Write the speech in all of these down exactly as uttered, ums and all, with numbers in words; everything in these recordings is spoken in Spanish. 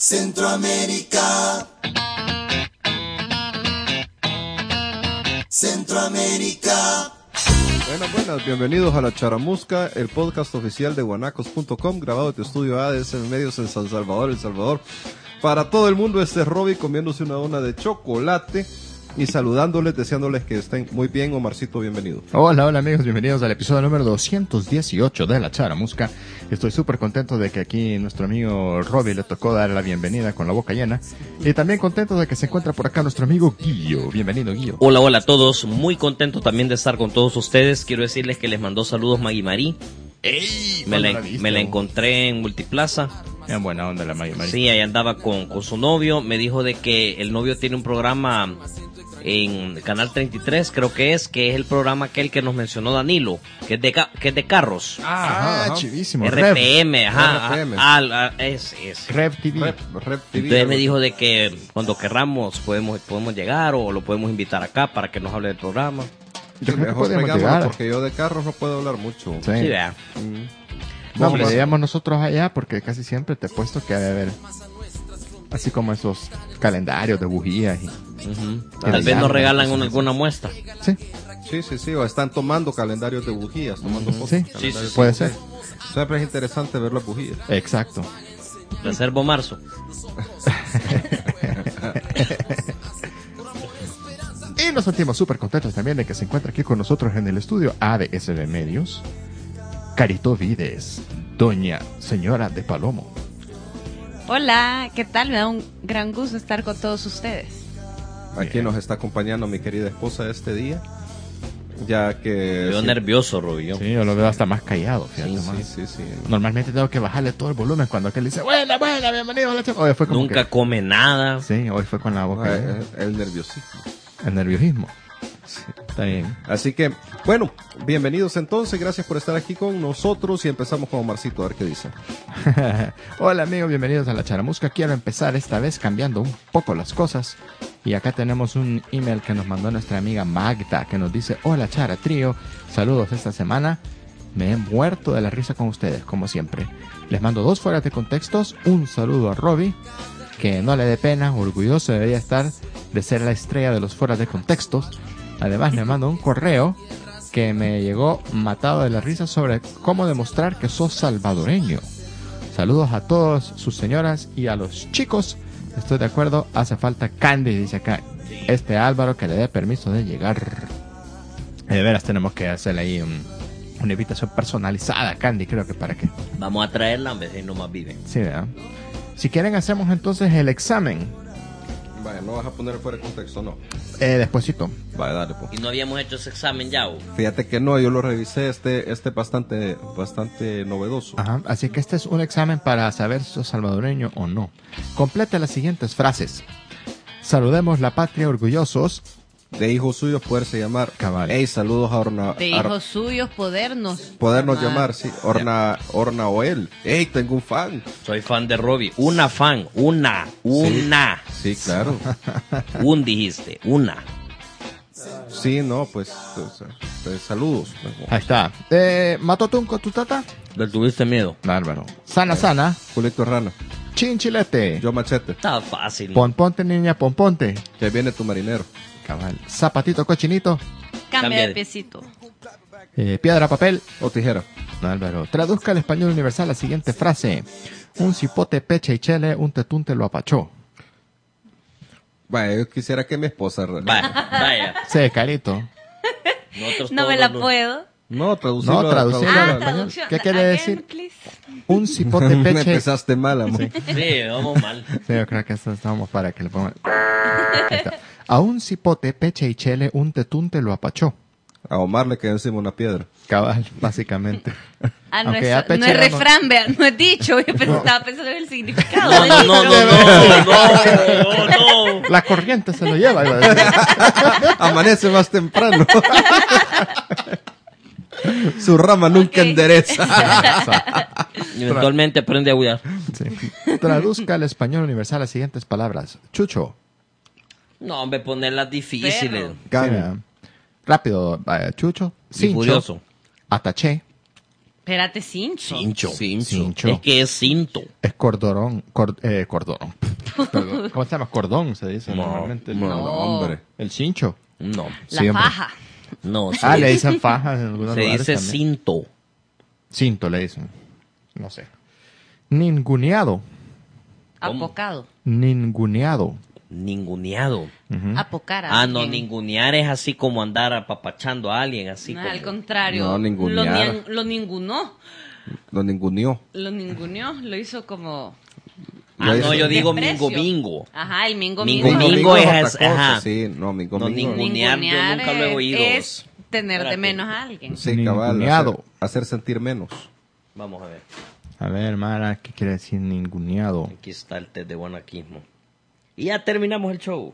Centroamérica. Centroamérica. Buenas, buenas, bienvenidos a La Charamusca, el podcast oficial de guanacos punto com, grabado de estudio A D S Medios en San Salvador, El Salvador. Para todo el mundo, este es Robbie comiéndose una dona de chocolate y saludándoles, deseándoles que estén muy bien. Omarcito, bienvenido. Hola, hola amigos, bienvenidos al episodio número doscientos dieciocho de La Charamusca. Estoy súper contento de que aquí nuestro amigo Robbie le tocó dar la bienvenida con la boca llena. Y también contento de que se encuentra por acá nuestro amigo Guillo. Bienvenido, Guillo. Hola, hola a todos. Muy contento también de estar con todos ustedes. Quiero decirles que les mandó saludos Maggie Marí. ¡Ey! Me la, me la encontré en Multiplaza. Bien buena onda la Maggie Marí. Sí, ahí andaba con, con su novio. Me dijo de que el novio tiene un programa en Canal treinta y tres, creo que es, que es el programa aquel que nos mencionó Danilo, que es de, que es de carros. Ah, ajá, chivísimo. R P M, ajá. R P M. Ah, ah, es, es. Rev T V. Rep, Rep T V. Entonces me dijo de que cuando querramos podemos, podemos llegar o lo podemos invitar acá para que nos hable del programa. Yo creo que Mejor podríamos pegámoslo, llegar. porque yo de carros no puedo hablar mucho. Sí. Sí, vea. Mm. No, Vamos le a- digamos nosotros allá porque casi siempre te he puesto que ha de haber así como esos calendarios de bujías y... Ujú. Qué Tal vez legal, nos regalan cosas una, así. alguna muestra. Sí, Sí, sí, sí, o están tomando calendarios de bujías, tomando fotos. sí, calendarios sí, de puede bujías. ser. Siempre es interesante ver las bujías. Exacto. Reservo marzo. Y nos sentimos súper contentos también de que se encuentra aquí con nosotros en el estudio A D S de Medios, Carito Vides, doña señora de Palomo. Hola, ¿qué tal? Me da un gran gusto estar con todos ustedes. Aquí Bien. nos está acompañando mi querida esposa este día, ya que... Me veo sí, nervioso, Rubio. Sí, yo lo veo hasta más callado, fíjate, sí, más. sí, sí. Normalmente tengo que bajarle todo el volumen cuando aquel dice, buena, buena, bienvenido a la Charamusca. Hoy fue como Nunca que- come nada. Sí, hoy fue con la boca Ah, llena. es- es el nerviosismo. El nerviosismo. Está bien. Así que, bueno, bienvenidos entonces, gracias por estar aquí con nosotros y empezamos con Omarcito, a ver qué dice. Hola amigos, bienvenidos a La Charamusca. Quiero empezar esta vez cambiando un poco las cosas. Y acá tenemos un email que nos mandó nuestra amiga Magda, que nos dice, hola Chara Trío, saludos esta semana. Me he muerto de la risa con ustedes, como siempre. Les mando dos fueras de contextos. Un saludo a Robbie, que no le dé pena, orgulloso debería estar de ser la estrella de los fueras de contextos. Además me mando un correo que me llegó matado de la risa sobre cómo demostrar que sos salvadoreño. Saludos a todas sus señoras y a los chicos. Estoy de acuerdo, hace falta Candy, dice acá este Álvaro, que le dé permiso de llegar. De veras tenemos que hacerle ahí un- una invitación personalizada a Candy, creo que para que... Vamos a traerla, en vez de no más vive. Sí, ¿verdad? Si quieren hacemos entonces el examen. Vaya, no vas a poner fuera de contexto, no. Eh, despuesito. Vaya, dale, pues. Y no habíamos hecho ese examen ya, ¿o? Fíjate que no, yo lo revisé, este este bastante bastante novedoso. Ajá, así que este es un examen para saber si sos salvadoreño o no. Completa las siguientes frases. Saludemos la patria orgullosos. De hijos suyos poderse llamar. Cabal. Ey, saludos a Orna. De Ar- hijos suyos, podernos. Podernos llamar. llamar, sí. Orna, Orna Oel. Ey, tengo un fan. Soy fan de Robbie. Una fan. Una. Una. Sí, claro. Un dijiste. Una. Sí, no, pues, pues, eh, saludos. Ahí está. Eh, Matotunco, tu tata. ¿Le tuviste miedo? Bárbaro. Sana, sana. Julito Rana. Chinchilete. Yo Machete. Estaba fácil. Ponponte, niña, ponponte. Que viene tu marinero. Cabal. Zapatito, cochinito. Cambia Cambia de de- piecito. Eh, piedra, papel. O tijera. Bárbaro. Traduzca al español universal la siguiente frase. Un cipote, peche y chele, un tetunte lo apachó. Vaya, yo quisiera que mi esposa... re- Vaya, vaya. Sí, carito. Nosotros No todos me la los- puedo. No, traducirlo. No, traducirlo. traducirlo. Ah, español. traducción. ¿Qué quiere Again, decir? please. Un cipote, Me peche. empezaste mal, amor. Sí, vamos mal. Sí, yo creo que esto estamos para que le pongan. Ahí está. A un cipote, peche y chele, un tetunte lo apachó. A Omar le quedó encima una piedra. Cabal, básicamente. Ah, no Aunque es, ya no Peche es no- refrán, vean, no es dicho. Yo pensé- estaba pensando en el significado. No, no, no, no, no, no, no, no. La corriente se lo lleva, iba a decir. Amanece más temprano. Su rama nunca Ok. endereza. Eventualmente aprende a cuidar. Sí. Traduzca al español universal las siguientes palabras. Chucho. No, hombre, ponerlas difíciles. Perro. Gan. Sí, ¿verdad? Rápido, eh, Chucho. Sí, Cincho. furioso. Ataché. Espérate, cincho. Cincho. Cincho. Es que es cinto. Es cordorón. cor- eh, cordorón. Perdón, ¿cómo se llama? Cordón, se dice No, normalmente. El, No, No. hombre. el cincho. No, La Sí, hombre. faja. no. Se, Ah, le dicen faja en algunos se lugares dice también. cinto. Cinto le dicen. No sé. Ninguneado. ¿Cómo? Apocado. Ninguneado. Ninguneado. Ujú. Apocar a Ah, no, alguien. ningunear es así como andar apapachando a alguien, así No, como... al contrario. No, lo, ningunear. nian- lo ningunó. Lo ninguneó. Lo ninguneó. Lo hizo como... Ah, no, yo digo Desprecio. mingo mingo. Ajá, el mingo Mingo, mingo. mingo es es- otra cosa, ajá. sí, no, mingo No, mingo. ningunear, yo nunca lo he es- oído. Es tener Espérate. de menos a alguien. Sí, cabal, Ninguneado. hacer, hacer sentir menos. Vamos a ver. A ver, Mara, ¿qué quiere decir ninguneado? Aquí está el test de guanaquismo. Y ya terminamos el show.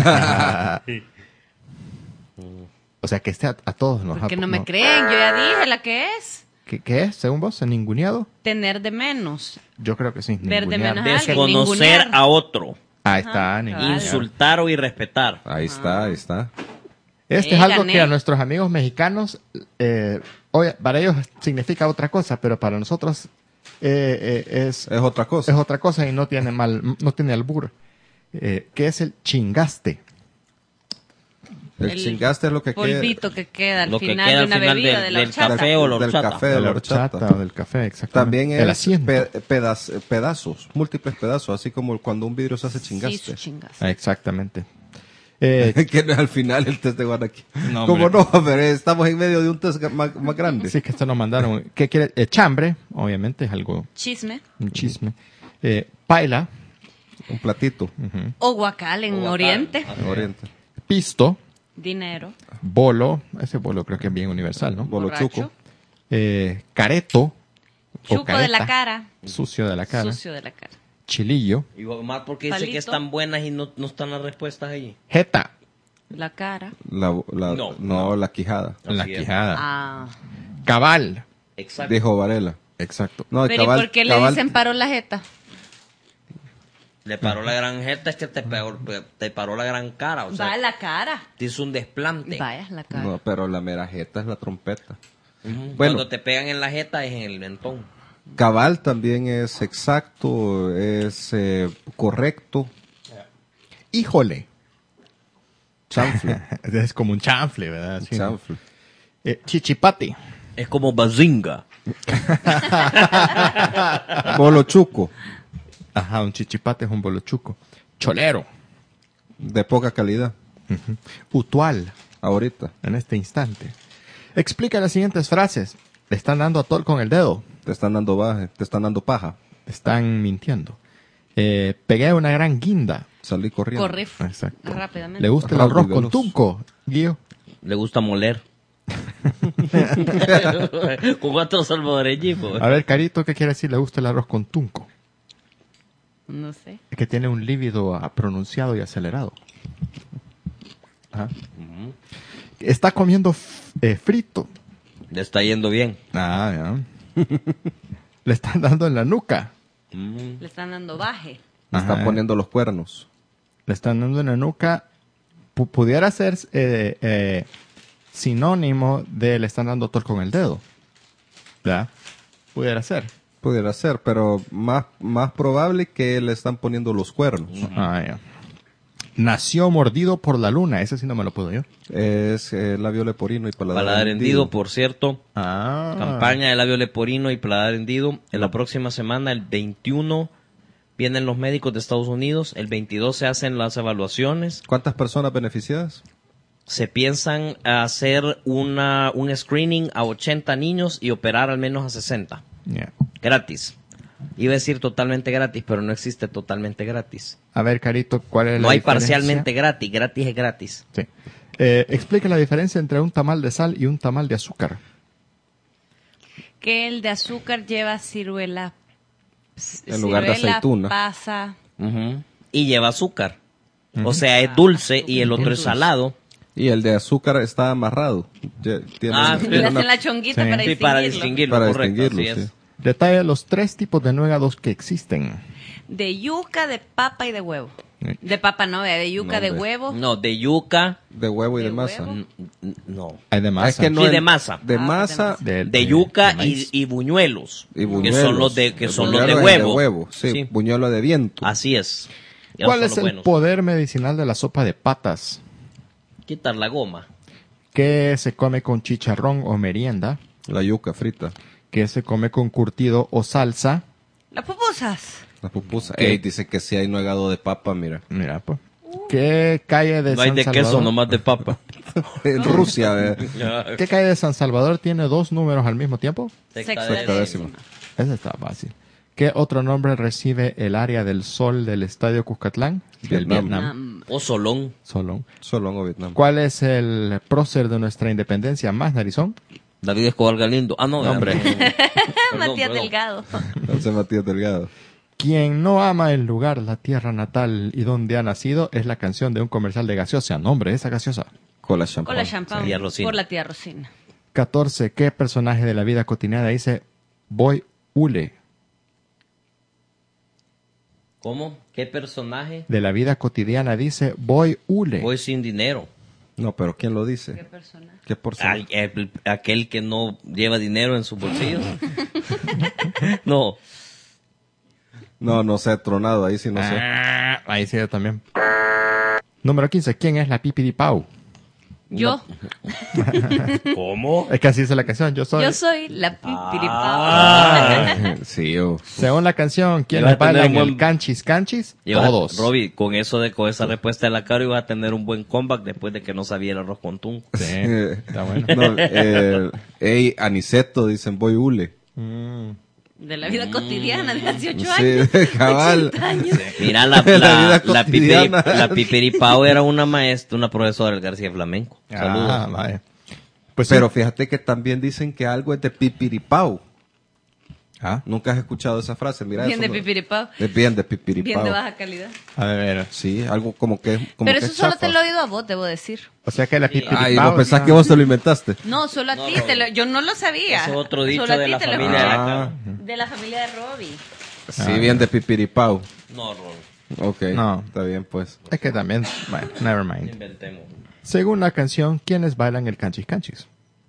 O sea, que este a, a todos nos Porque ha- no me creen, yo ya dije la que es. ¿Qué, qué es, según vos? ¿Ninguneado? Tener de menos. Yo creo que sí. Ver de ningunear. menos a alguien. Desconocer ningunear. a otro. Ahí está, Ajá, ningunear. Insultar o irrespetar. Ahí está, ahí está. Este Eh, es algo gané. que a nuestros amigos mexicanos, eh, oye, para ellos significa otra cosa, pero para nosotros eh, eh, es, Es otra cosa. es otra cosa y no tiene mal, no tiene albur. Eh, que es el chingaste. El, El chingaste es lo que queda Polvito que queda al Lo que final queda de al una final bebida del- de la del horchata. café o la del horchata. café, de De la la horchata. horchata o del café, exactamente. También el es asiento. pe- pedaz- pedazos, múltiples pedazos, así como cuando un vidrio se hace Sí, chingaste. su chingas. Ah, exactamente. Eh, que no es al final el test de Guanaquí. No, ¿Cómo hombre. no? Pero estamos en medio de un test más, más grande. sí, que esto nos mandaron. ¿Qué quiere? Eh, chambre, obviamente, es algo, Chisme. un chisme. Eh, paila, Un platito. ujú. O guacal en O guacal. Oriente. En Oriente. Pisto, Dinero. bolo, ese bolo creo que es bien universal, ¿no? Bolo Borracho. chuco. Eh, careto, o Chuco de la careta, cara. sucio de la cara, Sucio de la cara. chilillo, Y más porque dice Palito. que están buenas y no, no están las respuestas ahí. jeta, La cara. La, la- No, no, la quijada. Así la es. quijada, Ah. cabal, Exacto. Dijo Varela. exacto. No, Pero cabal- ¿y por qué le cabal- dicen paró la jeta? Le paró la gran jeta, es que te, pegó- te paró la gran cara. O sea, Va la cara. te hizo un desplante. Vaya, la cara. No, pero la mera jeta es la trompeta. Ujú. Bueno. Cuando te pegan en la jeta es en el mentón. Cabal también es exacto, es eh, correcto. Híjole, Chanfle. es como un chanfle, ¿verdad? Sí, ¿no? Chanfle. Eh, chichipate, Es como bazinga. Bolo chuco. ajá, un chichipate es un bolo chuco. Cholero, De poca calidad. ujú. Utual, Ahorita. en este instante. Explica las siguientes frases. Le están dando a Tol con el dedo. Te están dando baje, te están dando paja. Están mintiendo. Eh, pegué una gran guinda. Salí corriendo. Corre Exacto. rápidamente. ¿Le gusta el Rápido, arroz con veloz. tunco, Guío? Le gusta moler. Con otro salvadoreño. pues. A ver, Carito, ¿qué quiere decir le gusta el arroz con tunco? No sé. Es que tiene un líbido ah, pronunciado y acelerado. Ajá. Está comiendo f- eh, frito. Le está yendo bien. Ah, ya. Le están dando en la nuca. Mm. Le están dando baje. Me Ajá. están poniendo los cuernos. Le están dando en la nuca. Pu- pudiera ser eh, eh, sinónimo de le están dando tol con el dedo. ¿Verdad? Pudiera ser. Pudiera ser, pero más, más probable que le están poniendo los cuernos. Ah, ya. Nació mordido por la luna. Ese sí no me lo puedo yo. Es eh, labio leporino y paladar, Paladar hendido. hendido, por cierto. Ah. Campaña de labio leporino y paladar hendido. En la próxima semana, el veintiuno, vienen los médicos de Estados Unidos. El veintidós se hacen las evaluaciones. ¿Cuántas personas beneficiadas? Se piensan hacer una, un screening a ochenta niños y operar al menos a sesenta. Ya. Gratis. Iba a decir totalmente gratis, pero no existe totalmente gratis. A ver, Carito, ¿cuál es la No hay diferencia? parcialmente gratis. Gratis es gratis. Sí. Eh, explica la diferencia entre un tamal de sal y un tamal de azúcar. Que el de azúcar lleva ciruela. En lugar de ciruela, aceituna. pasa. Ujú. Y lleva azúcar. O sea, es dulce y el otro es salado. Y el de azúcar está amarrado. Ya tiene Ah, una- sí. Le tiene hacen una- la chonguita Sí. para Sí, distinguirlo. para distinguirlo, para correcto. distinguirlo, así sí. es. Detalla los tres tipos de nuegados que existen. De yuca, de papa y de huevo. Sí. De papa no, de yuca, No, de hombre. huevo. No, de yuca. De huevo y de, ¿De masa. huevo? n- n- No. Hay de masa. Es que no Sí, el- de masa. De Ah, de masa. masa. De, De yuca de maíz. y, y buñuelos. Y buñuelos. Que son los de, que El son los buñuelo de es huevo. de huevo, sí, Sí. buñuelo de viento. Así es. Ya ¿Cuál son es los el buenos. poder medicinal de la sopa de patas? Quitar la goma. ¿Qué se come con chicharrón o merienda? La yuca frita. ¿Qué se come con curtido o salsa? Las pupusas. La pupusa. ¿Qué? Ey, dice que si hay nuegado de papa, mira. Mira, pues. ¿Qué calle de No hay San de Salvador? queso, nomás de papa. En Rusia, eh. ¿Qué calle de San Salvador tiene dos números al mismo tiempo? Sextadécimo. Ese está fácil. ¿Qué otro nombre recibe el área del sol del Estadio Cuscatlán? Del Vietnam. O Solón. Solón. Solo en Vietnam. ¿Cuál es el prócer de nuestra independencia más narizón? David Escobar Galindo. Ah, no, No, hombre. Perdón, Matías perdón. Delgado. José Matías Delgado. Quien no ama el lugar, la tierra natal y donde ha nacido es la canción de un comercial de gaseosa. Nombre, esa gaseosa. Cola champán. Con la champán. Tía Rosina. Por la tía Rosina. catorce. ¿Qué personaje de la vida cotidiana dice voy hule? ¿Cómo? ¿Qué personaje? De la vida cotidiana dice voy hule. Voy sin dinero. No, pero ¿quién lo ¿Qué dice? persona? ¿Qué porcentaje? Al- el- aquel que no lleva dinero en sus bolsillos. No. No, no sé, tronado, ahí sí no sé. Ah, ahí sí yo también. Número quince. ¿Quién es la Pipiripau? Yo. ¿Cómo? Es que así dice la canción. Yo soy. Yo soy la pipiripao. Ah. Sí, oh. Según la canción, ¿quiénes Iba a tener bailan un buen- el canchis canchis? Ibas- Todos. Robbie, con eso de con esa respuesta de la cara iba a tener un buen comeback después de que no sabía el arroz con tun. Sí, está bueno. No, eh, ey, Aniceto, dicen, voy hule. De la vida cotidiana de hace ocho Sí, años. cabal. ochenta años. Mira, la, La la, vida la, pipiri, cotidiana. la Pipiripao era una maestra, una profesora del García Flamenco. Saludos. Ah, vaya. Pues Pero sí. fíjate que también dicen que algo es de pipiripau. Ah, Nunca has escuchado esa frase, mira. Bien eso de no- pipiripao. Es bien de pipiripau. Bien de baja calidad. a ver. Sí, algo como que como Pero que eso es solo chafa. te lo he oído a vos, debo decir. O sea que la Pipiripau. Ay, no pensás ya- que vos te lo inventaste. No, solo a No, ti. no, te lo- yo no lo sabía. Eso es otro dicho Solo a de ti la te lo- familia de la Ah. cara. De la familia de Robbie. Sí, bien de pipiripau. No, Ron, Ok, No. está bien pues. Es que también. Bueno, never mind. inventemos. Según la canción, ¿quiénes bailan el canchis canchis?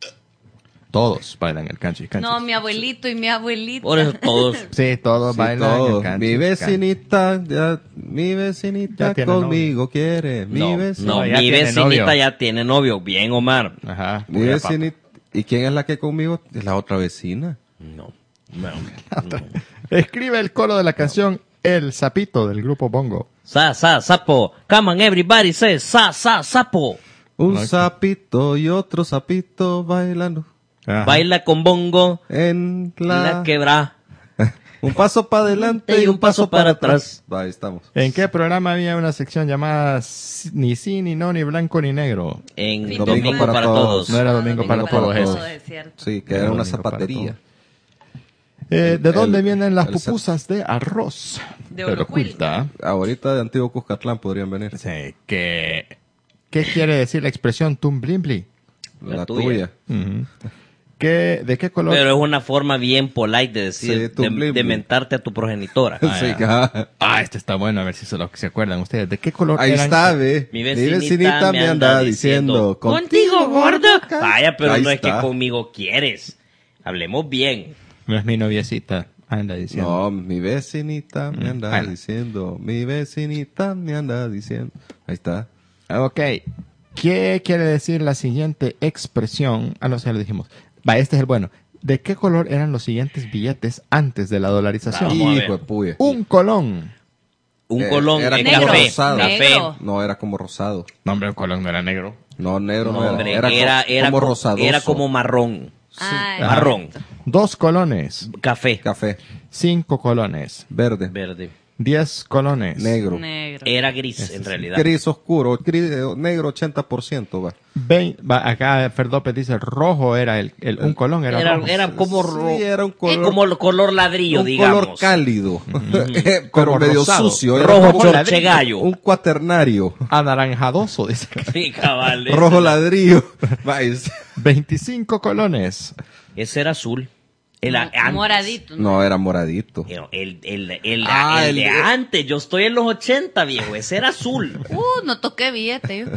Todos bailan el canchis canchis. No, mi abuelito y mi abuelita. Por eso todos. Sí, todos Sí, bailan todo. el canchis Mi canchis. vecinita, ya, mi vecinita Ya tiene conmigo quiere. Mi No, vecinita. no, ya mi tiene vecinita novio. ya tiene novio. Bien, Omar. Ajá. Mi pura vecinita. ¿Y quién es la que conmigo? Es la otra vecina. No. No. papa. Escribe el coro de la canción El Sapito del grupo Bongo. Sa, sa, sapo. Come on, everybody say sa, sa, sapo. Un Ok. sapito y otro sapito bailando Ajá. Baila con bongo. en La, la... quebra. Un paso para adelante y un paso para atrás. Va, ahí estamos. ¿En qué programa había una sección llamada S- Ni sí, ni no, ni blanco, ni negro? En Domingo Domingo, para para, todos. todos. No era Domingo para todos, todos, ese. es cierto. Sí, que El era una domingo para zapatería. Eh, ¿De El- dónde el- vienen las el set- pupusas de arroz? De Pero Olocuil. oculta. Ahorita de Antiguo Cuscatlán podrían venir. Sí, que... ¿Qué quiere decir la expresión tumblimbli? La, La tuya. tuya. Ujú. ¿Qué, ¿De qué color? Pero es una forma bien polite de Sí, decir, tu de, blim, de blim. mentarte a tu progenitora. Sí, ajá. Ah, este está bueno, a ver si se, lo, se acuerdan ustedes. ¿De qué color Ahí eran? está, ve. Mi vecinita me anda diciendo. Contigo, gordo. Vaya, pero Ahí no es está. que conmigo quieres. Hablemos bien. No es mi noviecita, anda diciendo. No, mi vecinita me anda bueno. diciendo. Mi vecinita me anda diciendo. Ahí está. Ok. ¿Qué quiere decir la siguiente expresión? Ah, no, ya lo dijimos. Va, este es el bueno. ¿De qué color eran los siguientes billetes antes de la dolarización? Vamos a ver. Hijo de puya. Un colón. Un Eh, colón era en como café. rosado. Café. Negro. No, era como rosado. No, hombre, un colón no era negro. No, negro no, No, hombre, era. era, Era, co- era, como co- rosadoso. era como marrón. Ah, Marrón. Dos colones. Café. Café. Cinco colones. Verde. Verde. Diez colones. Negro. negro. Era gris, en realidad. Gris oscuro. Gris, eh, negro ochenta por ciento, va. Vein- va, acá Ferdope dice rojo era el, el- un colón era, Era, rojo. era como, Sí, ro- era un eh, color- como el color ladrillo, un digamos. color cálido. Eh, Como pero medio rosado. sucio. Era Rojo como chorchegallo. Un cuaternario. Anaranjadoso, dice. Sí, cabal. Rojo ladrillo. Va, es- veinticinco colones. Ese era azul. El, Mo- antes. Moradito. No, era moradito. El, el, el, el- Ah, el de el- antes, yo estoy en los ochenta, viejo. Ese era azul. Uh, no toqué billete yo.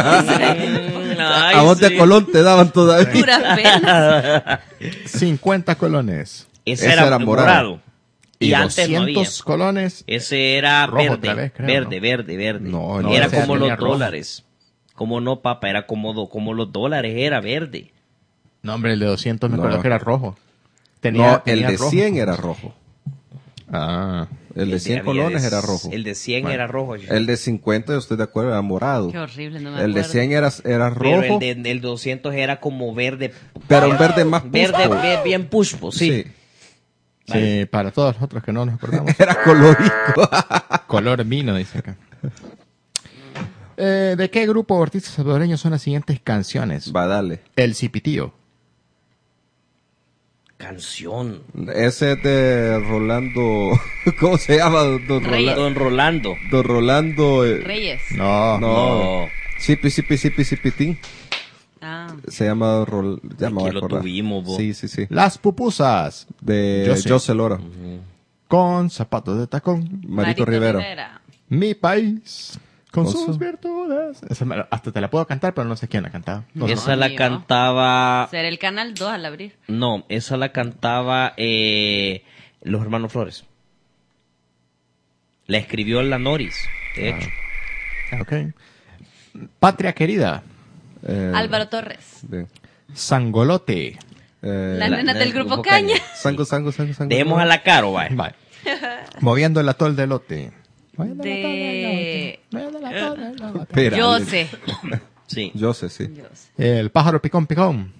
Mm, ay, A vos de sí. Colón te daban todavía. Puras penas. cincuenta colones. Ese, Ese era, era morado. morado. Y, y antes no había. doscientos colones. Ese era Rojo verde, otra vez, creo, verde, ¿no? verde, verde. No, no, era ese como tenía los rojo. dólares. Como no, papá, era como, do- como los dólares, era verde. No, hombre, el de doscientos me No. acuerdo que era rojo. No, el tenía de rojo. cien era rojo. Ah, El de cien había colones de- era rojo. El de cien Bueno. era rojo. El de cincuenta, yo estoy de acuerdo, era morado. Qué horrible, no me El de acuerdo. cien era, era Pero rojo, el de el doscientos era como verde. pero un verde más Verde, puspo. ve- bien pushpo, sí. sí, para todos los otros que no nos acordamos. Era colorido. Color vino, dice acá. Eh, ¿De qué grupo o artistas salvadoreños son las siguientes canciones? Va, dale. El Cipitío. Canción. Ese es de Rolando. ¿Cómo se llama? Don, Reyes. Rola- Don Rolando. Don Rolando. eh, Reyes. No, No. No. Sipi, sipi, sipi, sipitín. Ah. Se llama Don Rol... Ya me voy a Aquí lo acordar. tuvimos, bo. Sí, sí, sí. Las Pupusas. De Yo sé. José Lora. Con zapatos de tacón. Marito, Rivera. Mi país. Con Con sus su- virtudes. Esa me la- hasta te la puedo cantar, pero no sé quién la cantaba. No sé. Esa la mío. cantaba. Será el canal dos al abrir. No, esa la cantaba eh, los hermanos Flores. La escribió la Noris, de hecho. Ok. Patria querida. Eh, Álvaro Torres. bien. Sangolote. Eh, La la- nena la del del grupo grupo Caña. Caña. Sango, sango, sango, sango. Dejemos a la Caro, vaya. Vale. Moviendo el atol de lote. Moviendo el De- atol de lote. Moviendo el atol de lote. Espera, Yo Ale- sé. Sí. Yo sé, sí. Yo sé. El pájaro picón picón.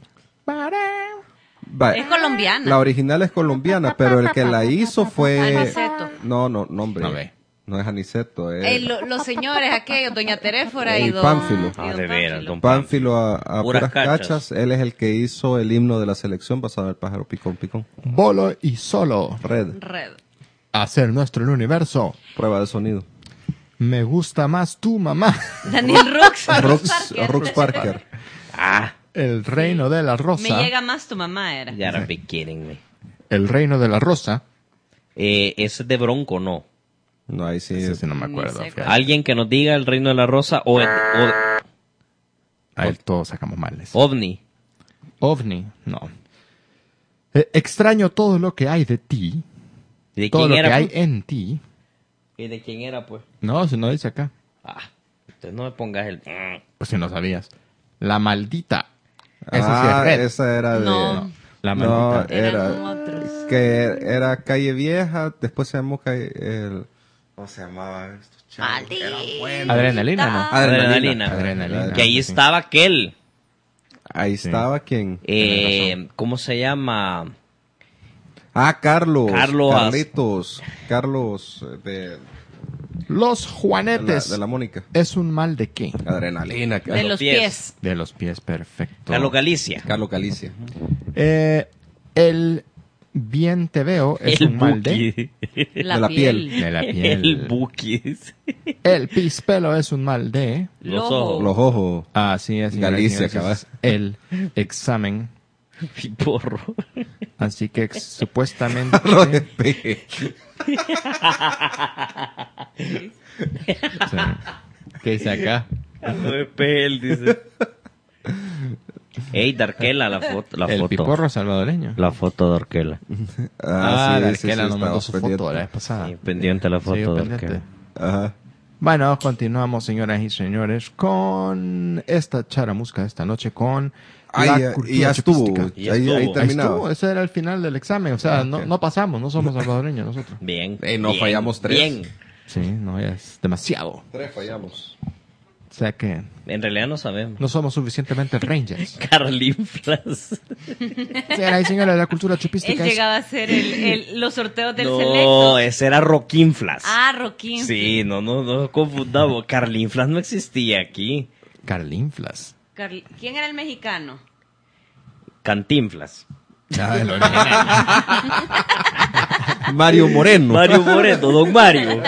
Va, Es colombiana. La original es colombiana, pero el que la hizo fue... Aniceto. No, no, no, hombre. No ve. No es Aniceto, es... Eh, lo- los señores aquellos, doña Teréfora y El don... Pánfilo. y Ah, don de veras, Pánfilo. don Pánfilo a, a Puras puras, cachas. cachas. Él es el que hizo el himno de la selección basado en el pájaro picón picón. Bolo y solo. Red, Red. Hacer nuestro el universo. prueba de sonido. Me gusta más tu mamá. Daniel Rux. Rox, Parker. Rox Parker. Ah, El reino de la rosa. Me llega más tu mamá, era. ya era kidding me. El reino de la rosa. Eh, ese es de Bronco, no. No, ahí sí. Ese sí no me Ni acuerdo. sé fíjate. cuál. Alguien que nos diga el reino de la rosa o, el- o- A él todos sacamos males. OVNI. OVNI. No. Eh, extraño todo lo que hay de ti. ¿De Todo quién lo era? que hay pues? en ti. ¿Y de quién era, pues? No, si no dice acá. Ah, entonces no me pongas el... Pues si no sabías. La maldita. Esa Ah, sí es red. esa era de... No. La No, maldita. Eran era... otros. Que era Calle Vieja, después se llamó Calle... El... ¿Cómo se llamaba estos chavos? Maldita. Adrenalina, ¿no? Adrenalina. Adrenalina. Que ahí Sí. estaba aquel. Ahí estaba quien... Eh, ¿Cómo se llama? Ah, Carlos. Carlos. Carlitos. Carlos eh, de, Los de, la, Juanetes. de la Mónica. ¿Es un mal de qué? Adrenalina. De Carlos, los pies. pies. De los pies, perfecto. Carlos Galicia. Carlos Galicia. Eh, el bien te veo es El un mal de... Buki. La, De la piel. piel. De la El piel. Buki. El pispelo es un mal de... Los Lojo. ojos. Los ojos. Así es. señoras y Galicia, señores, es el examen. Piporro. Así que ex- supuestamente... Carlos Espeje. Sí. ¿Qué dice acá? Él dice. Ey, Darkela, la foto. La El foto. piporro salvadoreño. La foto de Darkela. Ah, sí, la sí, que sí, nos mandó estamos su pendientes. foto la vez pasada. Sí, pendiente la foto Sí, de pendiente. Darkela. Ajá. Bueno, continuamos, señoras y señores, con esta charamusca de esta noche con Ay, la ya- cultura y ya estuvo. chupística. Ya Ahí, estuvo. ahí Ahí terminaba. estuvo, ese era el final del examen, o sea, no, no pasamos, no somos salvadoreños nosotros. Bien. Ey, no bien, fallamos tres. Bien. Sí, no, ya es demasiado. Tres fallamos. O sea que En realidad no sabemos. no somos suficientemente rangers. Carlinflas. Señoras y señores, la cultura Él chupística es... llegaba a hacer el, el- los sorteos del No, selecto. ese era Roquinflas. Ah, Roquín. Sí, no, no, no confundamos. Carlinflas no existía aquí. Carlinflas. Carl- ¿Quién era el mexicano? Cantinflas. Ah, el original. Mario Moreno. Mario Moreno, don Mario.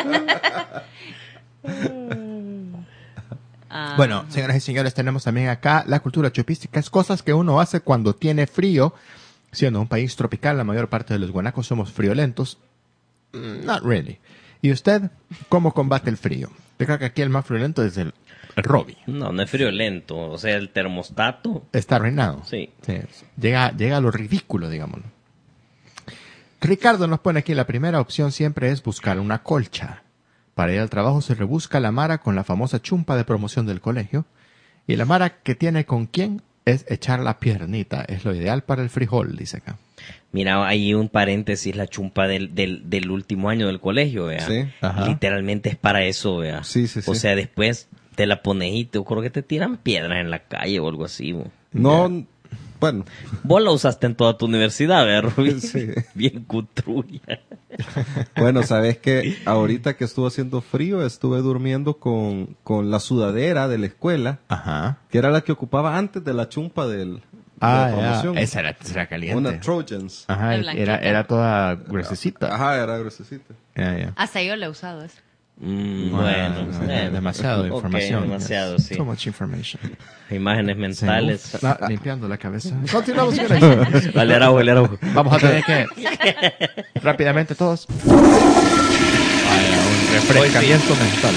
Ah, Bueno, señoras y señores, tenemos también acá la cultura chupística. Es cosas que uno hace cuando tiene frío. Siendo un país tropical, la mayor parte de los guanacos somos friolentos. Mm, Not really. ¿Y usted cómo combate el frío? Yo creo que aquí el más friolento es el, el Robbie. No, no es friolento. O sea, el termostato. Está arruinado. Sí. Sí, Llega, llega a lo ridículo, digámoslo. Ricardo nos pone aquí, la primera opción siempre es buscar una colcha. Para ir al trabajo se rebusca la mara con la famosa chumpa de promoción del colegio. Y la mara que tiene con quién es echar la piernita. Es lo ideal para el frijol, dice acá. Mira, hay un paréntesis, la chumpa del, del, del último año del colegio, vea. Sí. Ajá. Literalmente es para eso, vea. Sí, sí, sí. O sea, después te la pones y te creo que te tiran piedras en la calle o algo así, bo. No, bueno, Vos la usaste en toda tu universidad, ¿verdad, Rubí? Sí. Bien cutrulla. bueno, sabes que ahorita que estuvo haciendo frío, estuve durmiendo con, con la sudadera de la escuela, Ajá. que era la que ocupaba antes de la chumpa del, de Ah, la ya. promoción. Esa era, esa era caliente. Una Trojans. Ajá, De era, blanquita. era toda gruesecita. Ajá, era gruesecita. Ya, ya. Hasta yo lo he usado eso. Mm, Bueno, bueno, no, bueno. demasiado Ok, información. demasiado, Yes. sí. Too much information. Imágenes mentales. Sí. Ah, limpiando la cabeza. Continuamos con esto. Dale, Araujo, dale, Araujo. Vamos a tener que rápidamente todos. Vaya, un refrescamiento mental.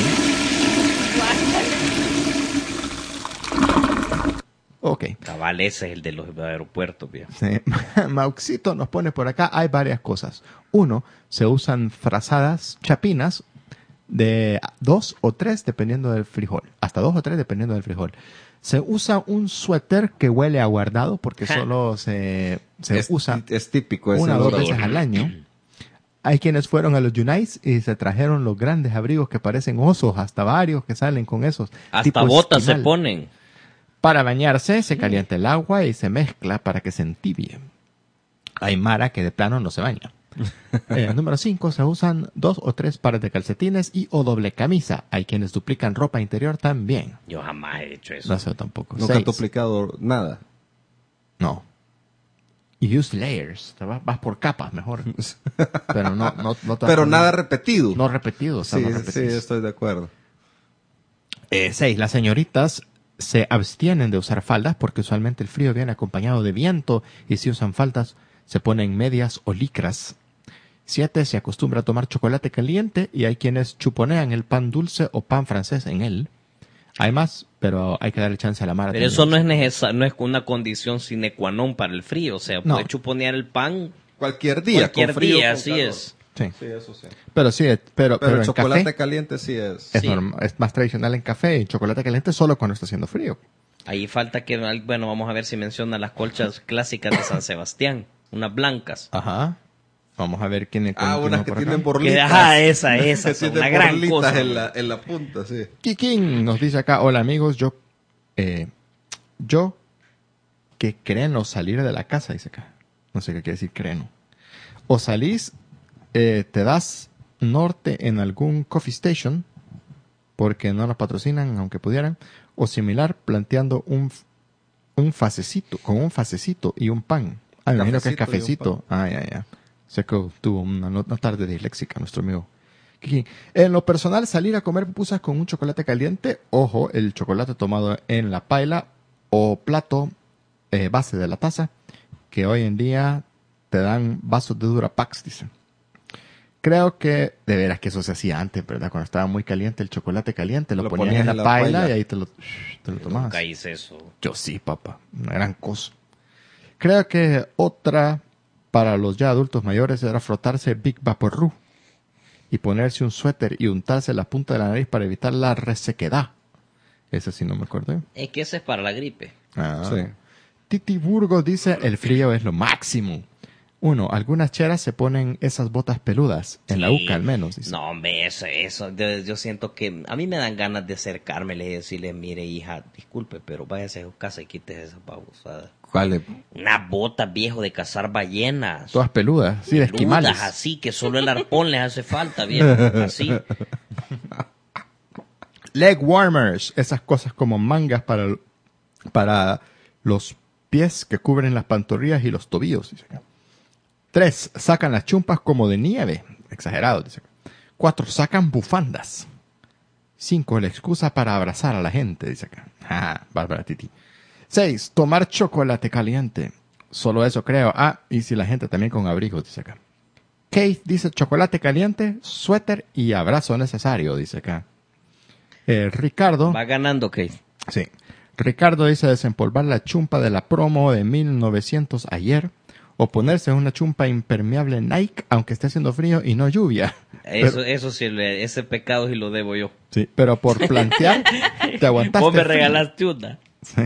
Ok. Cabal, ese es el de los aeropuertos, viejo. Sí. Mauxito nos pone por acá, hay varias cosas. Uno, se usan frazadas chapinas de dos o tres dependiendo del frijol. Hasta dos o tres dependiendo del frijol. Se usa un suéter que huele a guardado porque solo se, se es, usa es típico ese una o dos olor. veces al año. Hay quienes fueron a los Unites y se trajeron los grandes abrigos que parecen osos, hasta varios que salen con esos. Hasta tipo botas se esquimal. ponen. Para bañarse se calienta el agua y se mezcla para que se entibie. Hay mara que de plano no se baña. Eh, número cinco, se usan dos o tres pares de calcetines y o doble camisa. Hay quienes duplican ropa interior también. Yo jamás he hecho eso. No sé tampoco. Nunca han Seis. duplicado nada. No. Use layers. Te vas, vas por capas mejor. Pero no, no, no te vas Pero por- nada repetido. No repetido. o sea, sí, no sí, repetís. estoy de acuerdo. Eh, seis, las señoritas se abstienen de usar faldas porque usualmente el frío viene acompañado de viento y si usan faldas se ponen medias o licras. Siete, se acostumbra a tomar chocolate caliente y hay quienes chuponean el pan dulce o pan francés en él. Hay más, pero hay que darle chance a la mara. Pero eso no es necesario, no es una condición sine qua non para el frío. O sea, No. puedes chuponear el pan Cualquier día, cualquier con frío, día, con así calor. es. Sí. Sí, eso sí. Pero sí, pero, pero, Pero el en chocolate café caliente sí es. es, sí. norm- es más tradicional en café y chocolate caliente solo cuando está haciendo frío. Ahí falta que, bueno, vamos a ver si menciona las colchas clásicas de San Sebastián, unas blancas. Ajá. Vamos a ver quién es. Ah, unas que tienen Que, borlitas. ajá, esa, Que esa, son tienen una gran borlitas cosa. en la, en la punta, sí. Kikín nos dice acá, hola amigos, yo, eh, yo que creno salir de la casa, dice acá. No sé qué quiere decir creno. O salís, eh, te das norte en algún coffee station, porque no nos patrocinan, aunque pudieran, o similar, planteando un, f- un facecito, con un facecito y un pan. Ah, me imagino que es Cafecito y un cafecito. Ah, ya, ya. Sé que tuvo una, no- una tarde disléxica nuestro amigo. Kikín. En lo personal, salir a comer pupusas con un chocolate caliente, ojo, el chocolate tomado en la paila o plato eh, base de la taza, que hoy en día te dan vasos de Durapax, dicen. Creo que, de veras que eso se hacía antes, ¿verdad? Cuando estaba muy caliente el chocolate caliente, lo, Lo ponías, ponías en la, en la paila, paila. y ahí te lo, te lo tomabas. Nunca hice eso. Yo sí, papá. Una gran cosa. Creo que otra para los ya adultos mayores era frotarse Big Vaporru y ponerse un suéter y untarse la punta de la nariz para evitar la resequedad. Ese sí no me acuerdo. Es que ese es para la gripe. Ah. Sí. Titi Burgos dice, el frío es lo máximo. Uno, algunas cheras se ponen esas botas peludas, en la Sí. uca al menos. Dice. No, hombre, eso, eso. Yo, yo siento que a mí me dan ganas de acercármele y decirle, mire, hija, disculpe, pero váyase a su casa y quítese esas babosadas. ¿Cuál es? Unas botas, viejo, de cazar ballenas. Todas peludas, sí, de Peludas, esquimales. así, que solo el arpón les hace falta, viejo, así. Leg warmers, esas cosas como mangas para, para los pies que cubren las pantorrillas y los tobillos. Dice acá. Tres, sacan las chumpas como de nieve. Exagerado, dice acá. Cuatro, sacan bufandas. Cinco, la excusa para abrazar a la gente, dice acá. Ah, Bárbara Titi. Seis, tomar chocolate caliente. Solo eso creo. Ah, y si la gente también con abrigos, dice acá. Kate dice chocolate caliente, suéter y abrazo necesario, dice acá. Eh, Ricardo. Va ganando, Kate. Sí. Ricardo dice desempolvar la chumpa de la promo de mil novecientos ayer O ponerse una chumpa impermeable Nike, aunque esté haciendo frío y no lluvia. Eso, Pero- eso sí, le- ese pecado sí lo debo yo. Sí, pero por plantear, te aguantaste. Vos me el frío. regalaste una.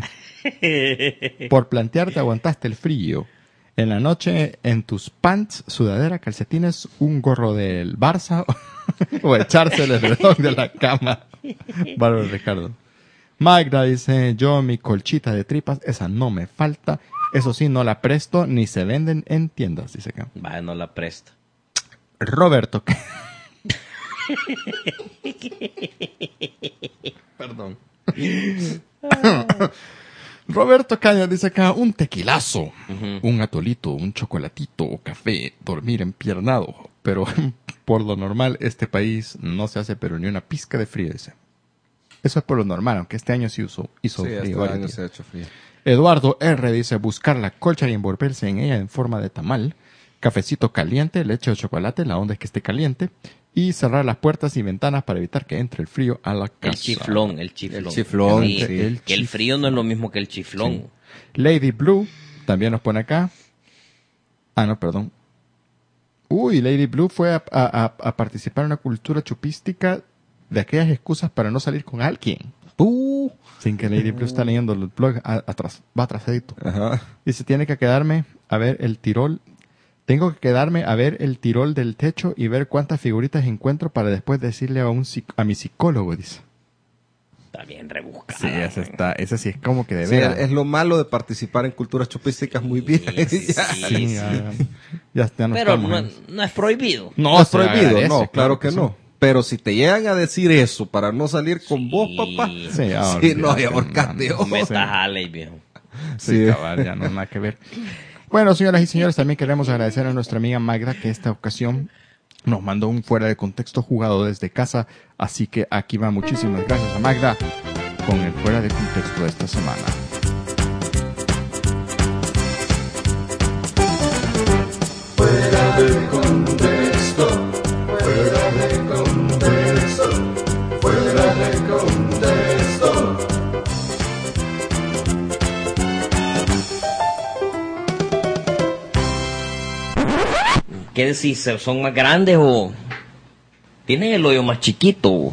Por plantear, te aguantaste el frío. En la noche, en tus pants, sudadera, calcetines, un gorro del Barça o echarse el reloj de la cama. Bárbaro Ricardo. Magda dice, yo mi colchita de tripas, esa no me falta. Eso sí, no la presto ni se venden en tiendas, dice acá. Vaya, no la presta. Roberto. Perdón. Roberto Caña dice acá, un tequilazo, Ujú. un atolito, un chocolatito, café, dormir empiernado. Pero por lo normal, este país no se hace pero ni una pizca de frío, dice. Eso es por lo normal, aunque este año sí hizo, hizo Sí, frío. este varios año días. se ha hecho frío. Eduardo R. dice, buscar la colcha y envolverse en ella en forma de tamal. Cafecito caliente, leche o chocolate, la onda es que esté caliente. Y cerrar las puertas y ventanas para evitar que entre el frío a la casa. El chiflón, el chiflón. El chiflón, Sí, sí. El Que el chif- frío no es lo mismo que el chiflón. Sí. Lady Blue también nos pone acá. Ah, no, perdón. Uy, Lady Blue fue a, a- a- a participar en una cultura chupística de aquellas excusas para no salir con alguien. Uh, Sin que Lady Blue está leyendo los blogs a- atrás, va atrasadito. ajá. Dice, tiene que quedarme a ver el tirol. Tengo que quedarme a ver el tirol del techo y ver cuántas figuritas encuentro para después decirle a un psic- a mi psicólogo, dice. Está bien rebuscado. Sí, ese está, ese sí es como que de Sí, veras. es lo malo de participar en culturas chupísticas muy bien. Sí, Ya. sí, Sí, sí. ya, ya, ya no Pero estamos no, en- no es prohibido. No es se prohibido, agradece, no, claro que sí. no. Pero si te llegan a decir eso para no salir con Sí. vos, papá, Sí, ah, sí, no, olvídate, ya ahorcate, no, oh. no, Me sí. estás jale, viejo. Sí, Sí. cabal, ya no hay nada que ver. Bueno, señoras y señores, también queremos agradecer a nuestra amiga Magda que esta ocasión nos mandó un fuera de contexto jugado desde casa. Así que aquí va. Muchísimas gracias a Magda con el fuera de contexto de esta semana. ¿Qué decís? ¿Son más grandes o tienen el hoyo más chiquito?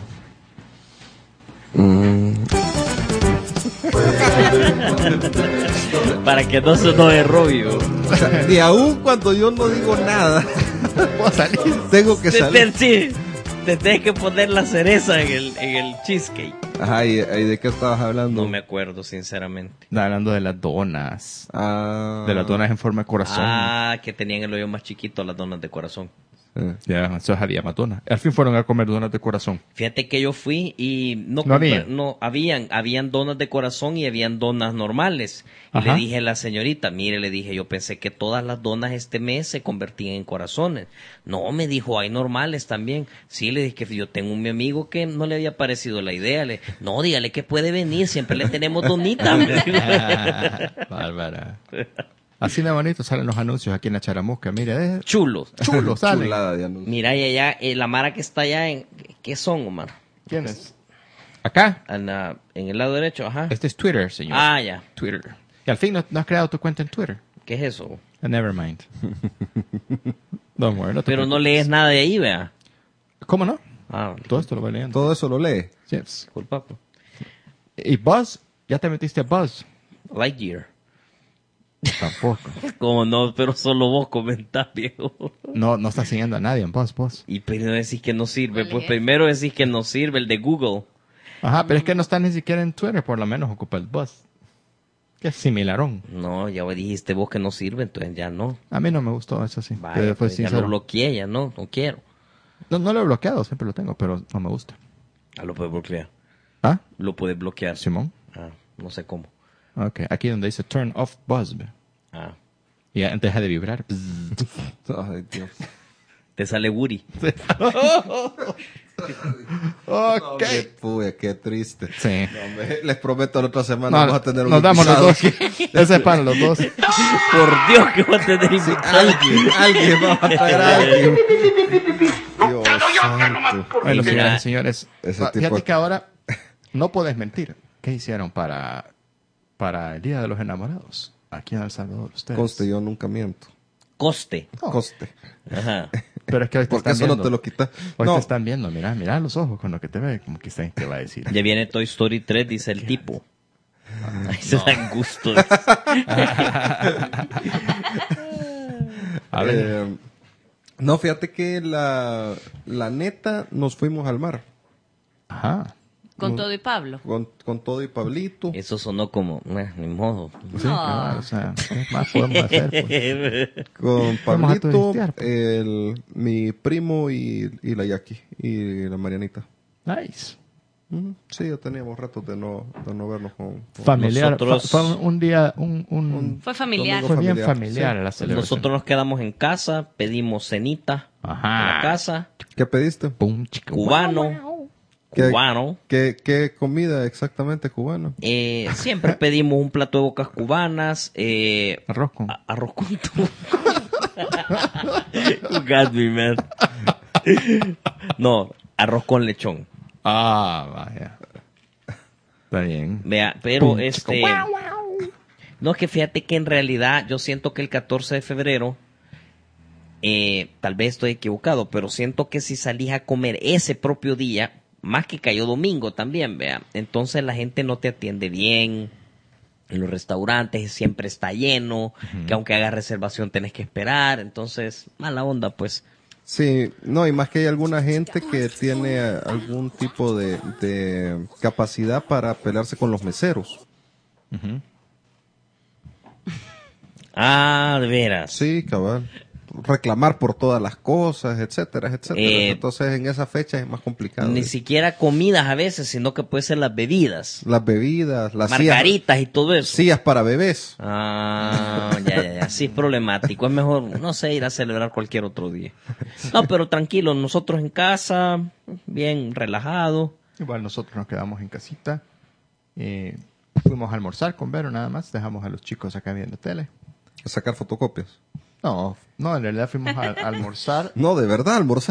Para que no se nos robio. O sea, ni aún cuando yo no digo nada, ¿Puedo salir? tengo que Te, salir. te- sí, te tienes que poner la cereza en el, en el cheesecake. Ajá, ¿y, y de qué estabas hablando? No me acuerdo, sinceramente. Está hablando de las donas. Ah, De las donas en forma de corazón. Ah, que tenían el hoyo más chiquito las donas de corazón. eh. Ya, eso es había más donas. Al fin fueron a comer donas de corazón. Fíjate que yo fui y no, No compré- había. no habían, habían donas de corazón y habían donas normales. Y Ajá. le dije a la señorita, mire, le dije, yo pensé que todas las donas este mes se convertían en corazones. No, me dijo, hay normales también. Sí, le dije que yo tengo un mi amigo que no le había parecido la idea. Le, no, dígale que puede venir, siempre le tenemos donitas. Bárbara. Así de bonito salen los anuncios aquí en la Charamusca. Mire, eh, Chulos. chulo salen. Chulada de anuncio. Mira, y allá, eh, la mara que está allá, en, ¿qué son, Omar? ¿Quién es? Acá. En, la- en el lado derecho, ajá. Este es Twitter, señor. Ah, ya. Twitter. Y al fin no, no has creado tu cuenta en Twitter. ¿Qué es eso? Uh, never mind. Don't worry, no te Pero no preocupes. lees nada de ahí, vea. ¿Cómo no? Ah, Todo esto lo voy leyendo. Todo eso lo lee. Yes. disculpa. pues. ¿Y Buzz? ¿Ya te metiste a Buzz? Lightyear. Tampoco. Como no, pero solo vos comentás, viejo. No, no estás siguiendo a nadie en Buzz, Buzz. Y primero decís que no sirve. ¿Cuál Pues es? primero decís que no sirve el de Google. Ajá, pero es que no está ni siquiera en Twitter, por lo menos ocupa el Buzz. Que es similarón. No, ya dijiste vos que no sirve, entonces ya no. A mí no me gustó eso, sí. Vaya, Pero fue pues ya lo sincero. bloqueé, ya no, no quiero. No, no lo he bloqueado, siempre lo tengo, pero no me gusta. Ah, lo puedes bloquear. ¿Ah? Lo puedes bloquear. Simón. Ah, no sé cómo. Ok, aquí donde dice turn off Buzz. Ah, Y ya deja de vibrar. Ay, Dios. te sale Woody. Ok. Qué puya, qué triste. Sí. No, hombre, les prometo la otra semana No, vamos a tener un nos damos los invitado. dos. Ese es para los dos. Por Dios, que va a tener invitado. Alguien, alguien va a traer a alguien. Dios santo. Bueno, Y mira, señoras y señores, ese ah, tipo- fíjate que ahora no puedes mentir. ¿Qué hicieron para, para el Día de los Enamorados? Aquí en El Salvador, ustedes. Conste, yo nunca miento. Coste. Coste. Ajá. Pero es que hoy te Porque están eso viendo. no te lo quitas. Hoy No, te están viendo, mira, mira los ojos con lo que te ve, como que saben qué va a decir. Ya viene Toy Story tres, dice el tipo. Ahí se dan gusto. A ver. eh, no, fíjate que la, la neta nos fuimos al mar. Ajá. Con todo y Pablo. Con, con todo y Pablito. Eso sonó como, eh, ni modo. Sí, No. cabal, o sea, ¿qué más podemos hacer? Pues? Con Vamos a Pablito, turistear, pues. el, mi primo y, y la Jackie. Y la Marianita. Nice. Ujú. Sí, ya teníamos ratos de no, de no vernos con... con- Familiar. Nosotros- Fa- fue un, un día, un, un, Un- Fue familiar. domingo fue bien familiar, familiar sí. la celebración. Nosotros nos quedamos en casa, pedimos cenita Ajá. en la casa, ¿Qué pediste? Pum, chica. cubano, ¿Qué- cubano. ¿Qué, qué comida exactamente cubana? Eh, siempre pedimos un plato de bocas cubanas, eh, Arroz con... a- arroz con tuco. You got me, man. No, arroz con lechón. Ah, vaya. Está bien. Vea, pero Pum, este... chica. No, es que fíjate que en realidad yo siento que el catorce de febrero, eh, tal vez estoy equivocado, pero siento que si salís a comer ese propio día, más que cayó domingo también, vea, entonces la gente no te atiende bien, en los restaurantes siempre está lleno, que aunque hagas reservación tenés que esperar, entonces, mala onda, pues. Sí, no, y más que hay alguna gente que tiene eh, algún tipo de, de capacidad para pelearse con los meseros. Ujú. Ah, de veras. Sí, cabal. Reclamar por todas las cosas, etcétera, etcétera. Eh, Entonces en esa fecha es más complicado. Ni siquiera comidas a veces, sino que puede ser las bebidas, Las bebidas, las margaritas y todo sillas, eso. sillas para bebés. Ah, ya, ya, ya. Sí, es problemático. Es mejor, no sé, ir a celebrar cualquier otro día. No, pero tranquilo, nosotros en casa, bien relajado. Igual nosotros nos quedamos en casita. Eh, fuimos a almorzar con Vero nada más. Dejamos a los chicos acá viendo tele. A sacar fotocopias. No, no, en realidad fuimos a, a almorzar. No, de verdad, almorzar.